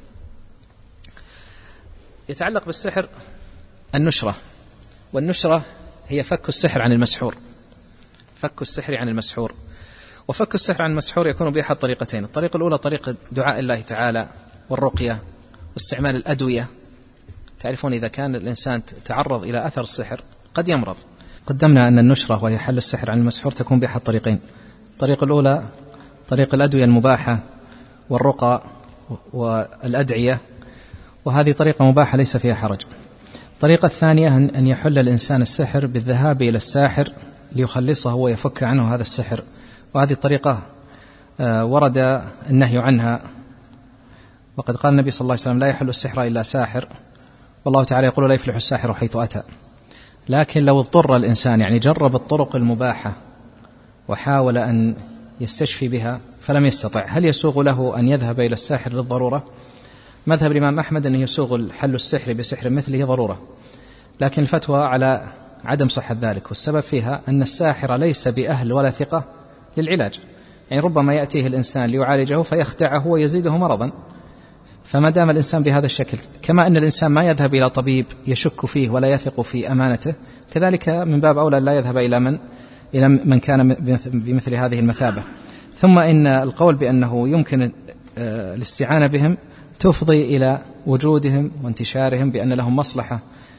يتعلق بالسحر النشرة، والنشرة هي فك السحر عن المسحور، فك السحر عن المسحور. وفك السحر عن المسحور يكون بأحد طريقتين. الطريقة الأولى طريقة دعاء الله تعالى والرقية واستعمال الأدوية. تعرفون إذا كان الإنسان تعرض إلى أثر السحر قد يمرض. قدمنا أن النشرة وهي حل السحر عن المسحور تكون بأحد طريقين. الطريقة الأولى طريق الأدوية المباحة والرقى والأدعية، وهذه طريقة مباحة ليس فيها حرج. الطريقة الثانية أن يحل الإنسان السحر بالذهاب إلى الساحر ليخلصه ويفك عنه هذا السحر، وهذه الطريقة ورد النهي عنها، وقد قال النبي صلى الله عليه وسلم لا يحل السحر إلا ساحر، والله تعالى يقول لا يفلح الساحر حيث أتى. لكن لو اضطر الإنسان، يعني جرب الطرق المباحة وحاول أن يستشفي بها فلم يستطع، هل يسوغ له أن يذهب إلى الساحر للضرورة؟ مذهب الإمام أحمد أن يسوغ حل السحر بسحر مثله ضرورة، لكن الفتوى على عدم صحة ذلك، والسبب فيها أن الساحر ليس بأهل ولا ثقة للعلاج، يعني ربما يأتيه الإنسان ليعالجه فيخدعه ويزيده مرضا. فما دام الإنسان بهذا الشكل، كما أن الإنسان ما يذهب إلى طبيب يشك فيه ولا يثق في أمانته، كذلك من باب أولى لا يذهب إلى من إلى من كان بمثل هذه المثابة. ثم إن القول بأنه يمكن الاستعانة بهم تفضي إلى وجودهم وانتشارهم بأن لهم مصلحة.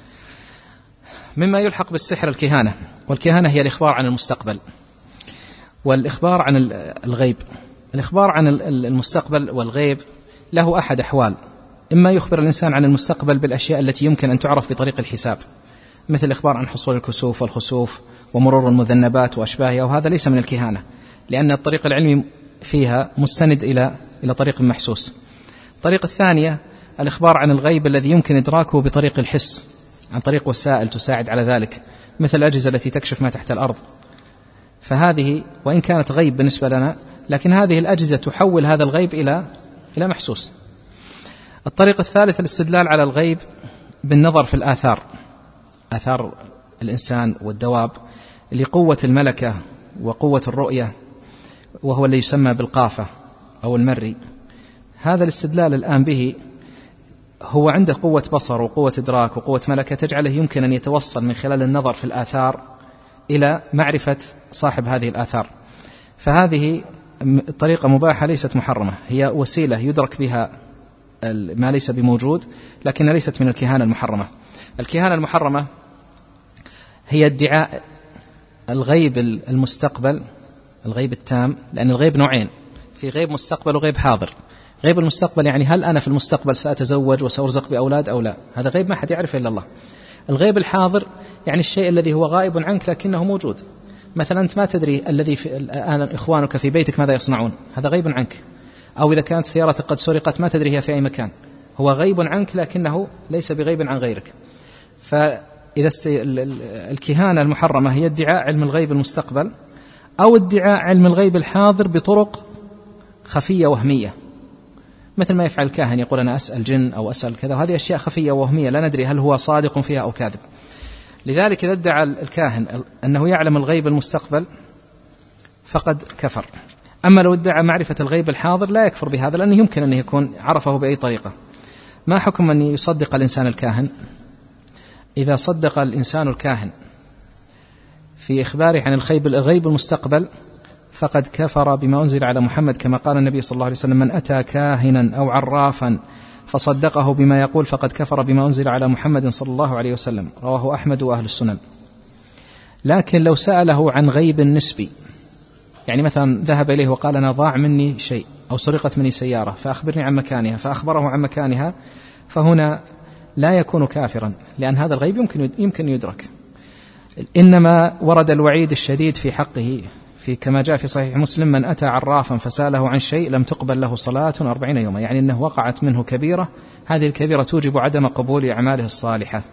مما يلحق بالسحر الكهانة، والكهانة هي الإخبار عن المستقبل والإخبار عن الغيب. الإخبار عن المستقبل والغيب له أحد أحوال، إما يخبر الإنسان عن المستقبل بالأشياء التي يمكن أن تعرف بطريق الحساب، مثل الإخبار عن حصول الكسوف والخسوف ومرور المذنبات وأشباهها، وهذا ليس من الكهانة، لأن الطريق العلمي فيها مستند إلى إلى طريق محسوس. الطريقة الثانية الإخبار عن الغيب الذي يمكن إدراكه بطريق الحس، عن طريق وسائل تساعد على ذلك، مثل الأجهزة التي تكشف ما تحت الأرض. فهذه وإن كانت غيب بالنسبة لنا، لكن هذه الأجهزة تحول هذا الغيب إلى إلى محسوس. الطريق الثالث الاستدلال على الغيب بالنظر في الآثار، آثار الإنسان والدواب لقوة الملكة وقوة الرؤية، وهو اللي يسمى بالقافة أو المري. هذا الاستدلال الآن به هو عنده قوة بصر وقوة إدراك وقوة ملكة تجعله يمكن أن يتوصل من خلال النظر في الآثار إلى معرفة صاحب هذه الآثار. فهذه طريقة مباحة ليست محرمة، هي وسيلة يدرك بها ما ليس بموجود، لكن ليست من الكهانة المحرمة. الكهانة المحرمة هي ادعاء الغيب المستقبل، الغيب التام، لأن الغيب نوعين، في غيب مستقبل وغيب حاضر. غيب المستقبل يعني هل أنا في المستقبل سأتزوج وسأرزق بأولاد أو لا، هذا غيب ما حد يعرفه إلا الله. الغيب الحاضر يعني الشيء الذي هو غائب عنك لكنه موجود، مثلا أنت ما تدري الذي في الآن إخوانك في بيتك ماذا يصنعون، هذا غيب عنك. أو إذا كانت سيارتك قد سرقت ما تدري هي في أي مكان، هو غيب عنك لكنه ليس بغيب عن غيرك. فإذا الكهانة المحرمة هي ادعاء علم الغيب المستقبل أو ادعاء علم الغيب الحاضر بطرق خفية وهمية، مثل ما يفعل الكاهن، يقول أنا أسأل جن أو أسأل كذا، وهذه أشياء خفية وهمية لا ندري هل هو صادق فيها أو كاذب. لذلك إذا ادعى الكاهن أنه يعلم الغيب المستقبل فقد كفر. أما لو ادعى معرفة الغيب الحاضر لا يكفر بهذا، لأنه يمكن أن يكون عرفه بأي طريقة. ما حكم أن يصدق الإنسان الكاهن؟ إذا صدق الإنسان الكاهن في إخباره عن الغيب المستقبل فقد كفر بما أنزل على محمد، كما قال النبي صلى الله عليه وسلم: من أتى كاهنا أو عرافا فصدقه بما يقول فقد كفر بما أنزل على محمد صلى الله عليه وسلم. رواه أحمد وأهل السنن. لكن لو سأله عن غيب نسبي، يعني مثلا ذهب إليه وقال أنا ضاع مني شيء أو سرقت مني سيارة فأخبرني عن مكانها، فأخبره عن مكانها، فهنا لا يكون كافرا، لأن هذا الغيب يمكن يمكن يدرك. إنما ورد الوعيد الشديد في حقه، في كما جاء في صحيح مسلم: من أتى عرافا فسأله عن شيء لم تقبل له صلاة أربعين يوما، يعني أنه وقعت منه كبيرة، هذه الكبيرة توجب عدم قبول أعماله الصالحة.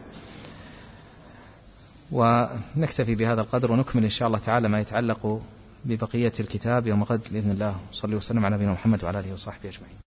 ونكتفي بهذا القدر ونكمل إن شاء الله تعالى ما يتعلق ببقية الكتاب يوم غد بإذن الله. صلى وسلم على نبينا محمد وعلى آله وصحبه أجمعين.